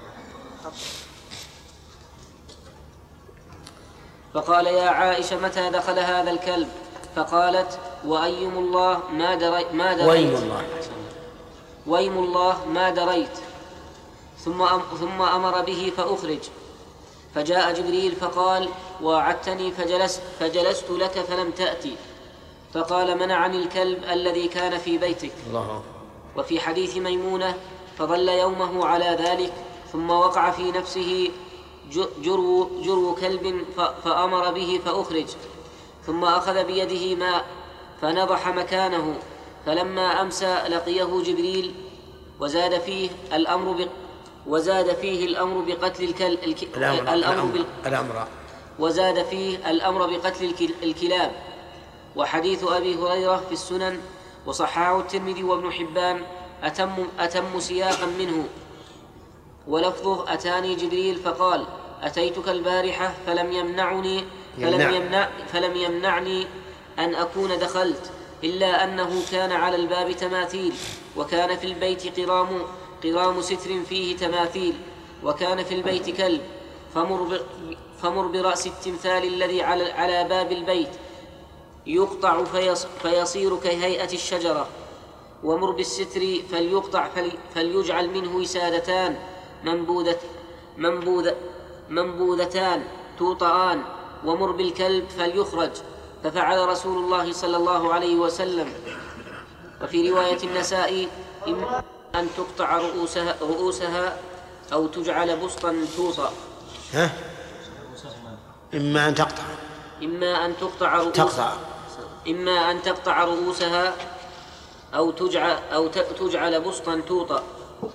فقال يا عائشة متى دخل هذا الكلب؟ فقالت وأيم الله ما دري ما دريت ويم الله ويم الله ما دريت. ثم ثم أمر به فأخرج، فجاء جبريل فقال وعدتني فجلست, فجلست لك فلم تأتي، فقال منعني الكلب الذي كان في بيتك. الله. وفي حديث ميمونة فظل يومه على ذلك، ثم وقع في نفسه جرو, جرو كلب فأمر به فأخرج، ثم أخذ بيده ماء فنضح مكانه، فلما أمسى لقيه جبريل وزاد فيه الأمر ب... وزاد فيه الأمر بقتل الكل... الك... الأمر, الأمر, بال... الأمر. وزاد فيه الأمر بقتل الك... الكلاب. وحديث أبي هريرة في السنن وصححه الترمذي وابن حبان أتم, أتم سياقا منه، ولفظه أتاني جبريل فقال أتيتك البارحة فلم يمنعني فلم, يمنع. يمنع فلم يمنعني أن أكون دخلت، إلا أنه كان على الباب تماثيل، وكان في البيت قرام قرام ستر فيه تماثيل، وكان في البيت كلب، فمر, فمر برأس التمثال الذي على, على باب البيت يقطع فيص فيصير كهيئة الشجرة، ومر بالستر فليقطع فليجعل منه وسادتان منبوذة منبوذة منبوذتان توطآن، ومر بالكلب فليخرج، ففعل رسول الله صلى الله عليه وسلم. وفي رواية النسائي إما أن تقطع رؤوسها, رؤوسها أو تجعل بسطا توطأ. ها؟ إما أن تقطع إما أن تقطع رؤوسها تقطع إما أن تقطع رؤوسها أو تجعل أو تجعل بسطا توطأ.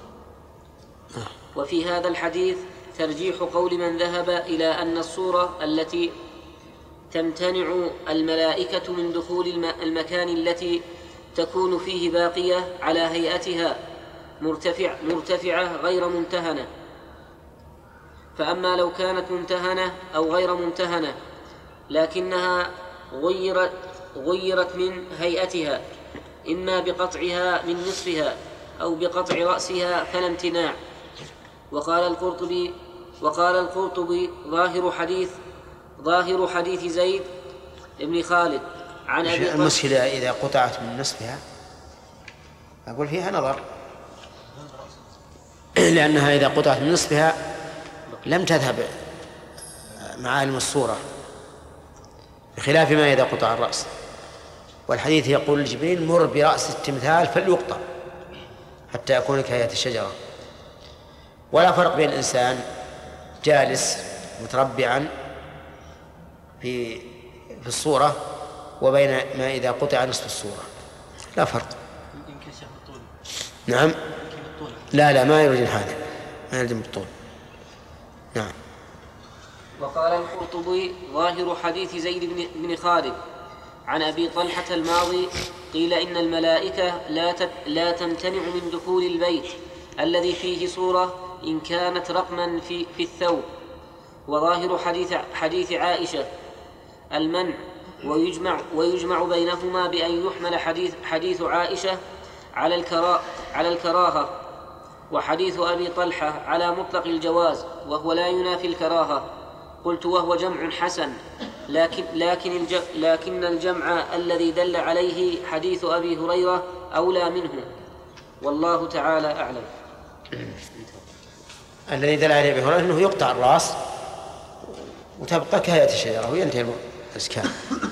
وفي هذا الحديث ترجيح قول من ذهب إلى أن الصورة التي تمتنع الملائكة من دخول المكان التي تكون فيه باقية على هيئتها مرتفع مرتفعة غير ممتهنة. فأما لو كانت ممتهنة أو غير ممتهنة لكنها غيرت, غيرت من هيئتها إما بقطعها من نصفها أو بقطع رأسها فلا امتناع. وقال القرطبي وقال القرطبي ظاهر حديث ظاهر حديث زيد بن خالد عن أبي المشكلة إذا قطعت من نصفها أقول فيها نظر، لأنها إذا قطعت من نصفها لم تذهب معالم الصورة، بخلاف ما إذا قطع الرأس. والحديث يقول لجبريل مر برأس التمثال فليقطع حتى يكون كهيئة الشجرة. ولا فرق بين الإنسان جالس متربعا في في الصورة وبين ما إذا قطع نصف الصورة، لا فرق. نعم لا لا ما يرجم هذا، ما يرجم بالطول. نعم. وقال القرطبي ظاهر حديث زيد بن خالد عن أبي طلحة الماضي قيل إن الملائكة لا لا تمتنع من دخول البيت الذي فيه صورة إن كانت رقما في في الثوب. وظاهر حديث حديث عائشة المنع، ويجمع ويجمع بينهما بأن يحمل حديث حديث عائشة على الكرا على الكراهة، وحديث أبي طلحة على مطلق الجواز، وهو لا ينافي الكراهة. قلت وهو جمع حسن، لكن لكن لكن الجمع الذي دل عليه حديث أبي هريرة أولى منه، والله تعالى أعلم. الذي دل عليه أبي هريرة أنه يقطع الرأس وتبقى كهيئة الشجرة وينتهي الإسكان.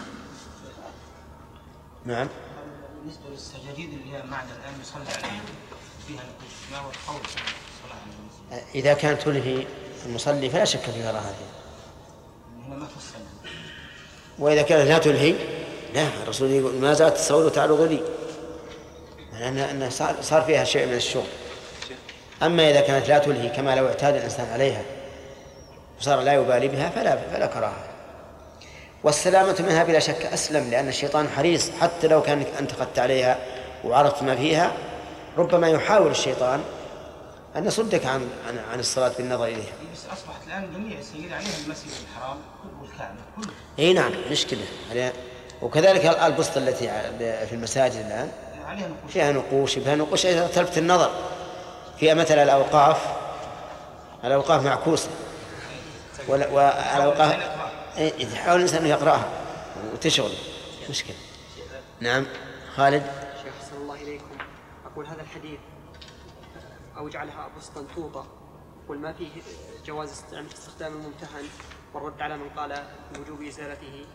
نعم. بالنسبة للسجاجيد اللي هي معنا الآن يصلي عليها فيها نقوش، ما هو القول في الصلاة على المسجد؟ إذا كانت تلهي المصلي فلا شك في كراهتها. هنا ما تصلي. وإذا كانت لا تلهي، لا، الرسول يقول ما زالت تصور تعرض لي، لأن صار فيها شيء من الشغل. أما إذا كانت لا تلهي كما لو اعتاد الإنسان عليها وصار لا يبالي بها فلا فلا كراهة. والسلامة منها بلا شك أسلم، لأن الشيطان حريص حتى لو كان أنت قدت عليها وعرفت ما فيها، ربما يحاول الشيطان أن يصدك عن عن, عن الصلاة بالنظر إليها. بس أصبحت الآن جميع السيد عليها المسجد الحرام والكعبة كله. إيه نعم، مشكلة. وكذلك البسطة التي في المساجد الآن عليها نقوش، فيها نقوش فيها نقوش تلفت النظر. فيها مثلا الأوقاف الأوقاف معكوسة، والأوقاف يحاول الإنسان أن يقرأها وتشغل مشكلة. نعم خالد. شيخ أحسن الله إليكم، أقول هذا الحديث أو جعلها بسطا توطى، أقول ما فيه جواز استخدام الممتهن والرد على من قال بوجوب إزالته.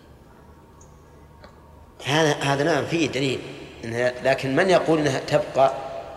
هذا هذا نعم فيه دليل إنها، لكن من يقول إنها تبقى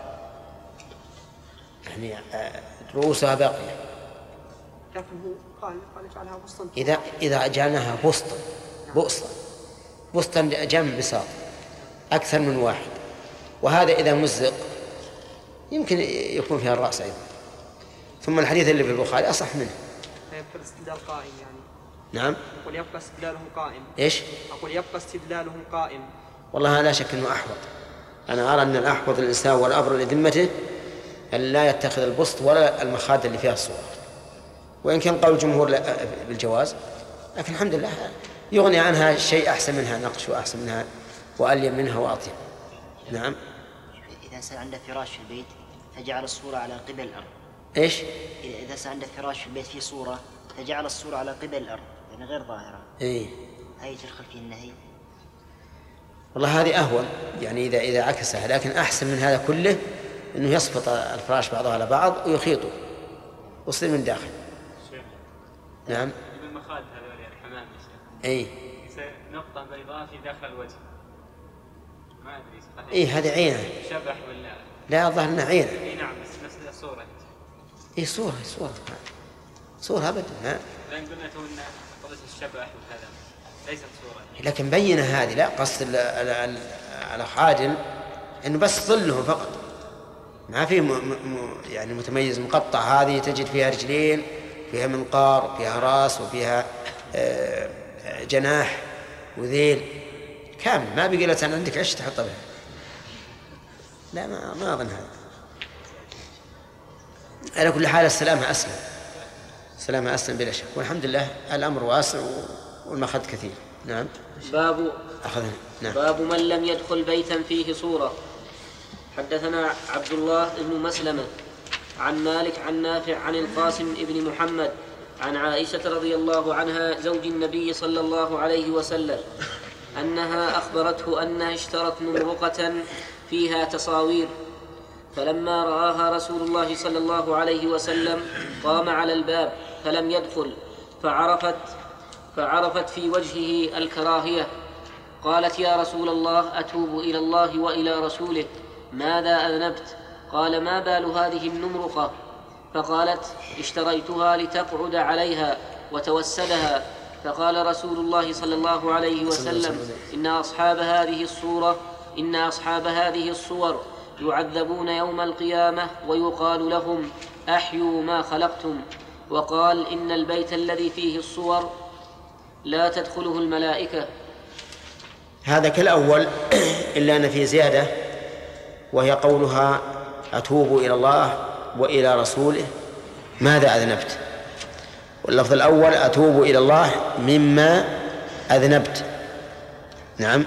يعني رؤوسها باقية؟ لكن هو قال قال جعلها بسطا. إذا إذا جعلناها بسطا بسطا بسطا جمع بساط أكثر من واحد، وهذا إذا مزق يمكن يكون فيها الرأس أيضا. ثم الحديث اللي في البخاري أصح منه. فيبقى الاستدلال قائم يعني. نعم. أقول يبقى استدلالهم قائم. إيش؟ أقول يبقى استدلالهم قائم. والله لا شك أنه أحوط. أنا أرى أن الأحوط الإنسان والأبر لذمته أن لا يتخذ البسط ولا المخاد اللي فيها الصور، وإن كان قول الجمهور بالجواز، لكن الحمد لله يغني عنها شيء أحسن منها نقش وأحسن منها وأليم منها وأطيب. نعم. إذا إنسان عنده فراش في البيت فجعل الصورة على قبل الأرض. إيش؟ إذا إنسان عنده فراش في البيت فيه صورة فجعل الصورة على قبل الأرض يعني غير ظاهرة. إيه. هاي تدخل فيه النهي. والله هذه أهون يعني إذا إذا عكسها، لكن أحسن من هذا كله إنه يسقط الفراش بعضها على بعض ويخيطه ويصير من داخل. نعم. المخاد هذول الحمام. إيه. نقطة بيضاء في داخل الوجه. ما أدري. إيه هذه عينه. شبح ولا؟ لا الظاهر إنها عينه. إيه نعم بس نفس الصورة. إيه صورة صورة صورة أبدا. ها. لأن قلنا تونا قضية الشبح وكذا ليست صورة. لكن بينة هذه لا قصد على خادم إنه بس ظله فقط، ما في م م يعني متميز مقطع. هذه تجد فيها رجلين، فيها منقار، فيها راس، وفيها آه جناح وذيل كامل، ما بقي لك عندك عش تحط بها. لا ما ما أظن هذا. على كل حال السلامة أسلم، السلامة أسلم بلا شك، والحمد لله الأمر واسع والمخد كثير. نعم. باب أخذنا. نعم. باب من لم يدخل بيتا فيه صورة. حدثنا عبد الله بن مسلمة عن مالك عن نافع عن القاسم بن محمد عن عائشة رضي الله عنها زوج النبي صلى الله عليه وسلم أنها أخبرته أنها اشترت نمرقة فيها تصاوير، فلما رآها رسول الله صلى الله عليه وسلم قام على الباب فلم يدخل، فعرفت فعرفت في وجهه الكراهية. قالت يا رسول الله أتوب إلى الله وإلى رسوله، ماذا أذنبت؟ قال ما بال هذه النمرقة؟ فقالت اشتريتها لتقعد عليها وتوسدها. فقال رسول الله صلى الله عليه وسلم إن أصحاب هذه الصورة إن أصحاب هذه الصور يعذبون يوم القيامة ويقال لهم أحيوا ما خلقتم. وقال إن البيت الذي فيه الصور لا تدخله الملائكة. هذا كالأول إلا أن فيه زيادة، وهي قولها أتوب إلى الله وإلى رسوله ماذا أذنبت. واللفظ الأول أتوب إلى الله مما أذنبت. نعم.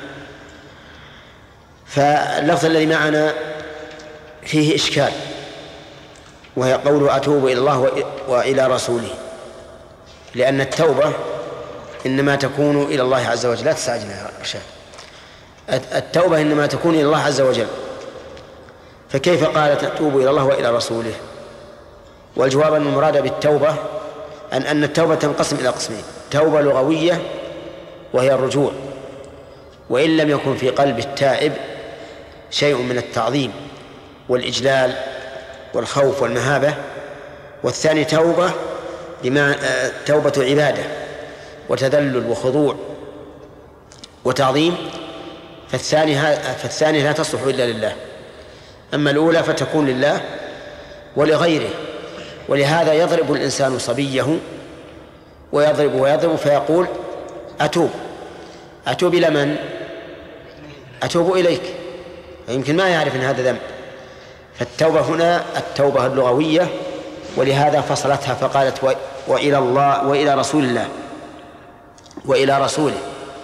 فاللفظ الذي معنا فيه إشكال، وهي قول أتوب إلى الله وإلى رسوله، لأن التوبة إنما تكون إلى الله عز وجل. لا تستعجل يا رشاد. التوبة إنما تكون إلى الله عز وجل، فكيف قال تتوبوا إلى الله وإلى رسوله؟ والجواب أن المراد بالتوبة أن أن التوبة تنقسم إلى قسمين: توبة لغوية وهي الرجوع، وإن لم يكن في قلب التائب شيء من التعظيم والإجلال والخوف والمهابة. والثاني توبة بما توبة عبادة وتذلل وخضوع وتعظيم، فالثاني فالثاني لا تصلح إلا لله، أما الأولى فتكون لله ولغيره. ولهذا يضرب الإنسان صبيه ويضرب ويضرب فيقول أتوب أتوب إلى من؟ أتوب إليك، يمكن ما يعرف أن هذا ذنب. فالتوبة هنا التوبة اللغوية، ولهذا فصلتها فقالت وإلى الله وإلى رسول الله وإلى رسوله،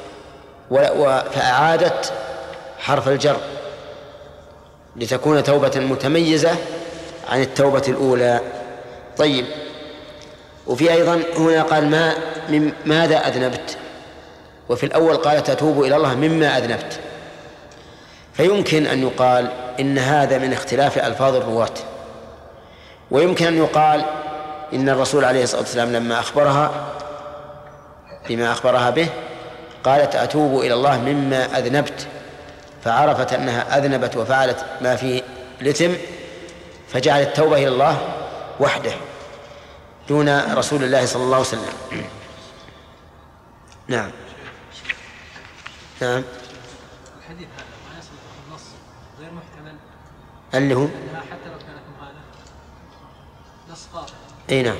فأعادت حرف الجر لتكون توبة متميزة عن التوبة الأولى. طيب، وفي أيضا هنا قال ما من ماذا أذنبت، وفي الأول قال تتوب إلى الله مما أذنبت، فيمكن أن يقال إن هذا من اختلاف ألفاظ الرواة، ويمكن أن يقال إن الرسول عليه الصلاة والسلام لما أخبرها بما أخبرها به قالت أتوب إلى الله مما أذنبت، فعرفت أنها أذنبت وفعلت ما فيه الإثم فجعلت التوبة إلى الله وحده دون رسول الله صلى الله عليه وسلم. نعم نعم. الحديث هذا ما يصل في النص غير محتمل اللي هو أنها حتى لو كانت مهانة نص قاطع. أي نعم.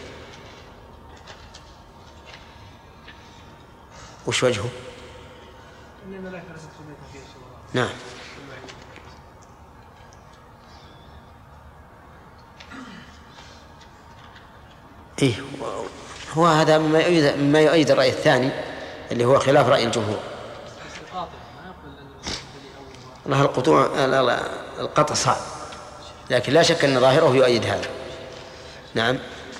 وش وجهه؟ نعم. إيه هو هذا مما يؤيد مما يؤيد الرأي الثاني اللي هو خلاف رأي الجمهور. الله القطوع القطع صعب، لكن لا شك أن ظاهره يؤيد هذا. نعم.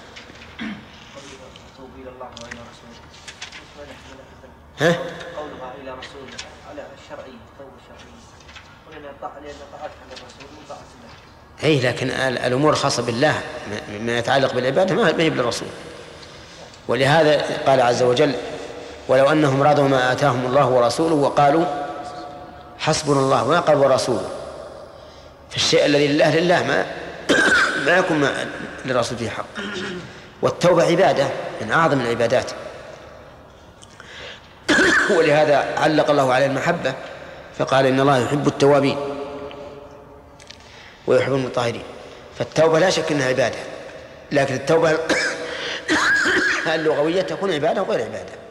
ها؟ قولها إلى رسول على الشرعي التوبة الشرعية، ولأن طاعة عند الرسول وطاعة الله. أي لكن الأمور الخاصة بالله ما يتعلق بالعبادة ما هي بالرسول. ولهذا قال عز وجل ولو أنهم رضوا ما آتاهم الله ورسوله وقالوا حسبنا الله، وما قال ورسوله. فالشيء الذي لله لله ما ما يكون للرسول فيه حق. والتوبة عبادة من أعظم العبادات، ولهذا علق الله على المحبة فقال إن الله يحب التوابين ويحب المطهرين. فالتوبة لا شك أنها عبادة، لكن التوبة اللغوية تكون عبادة وغير عبادة.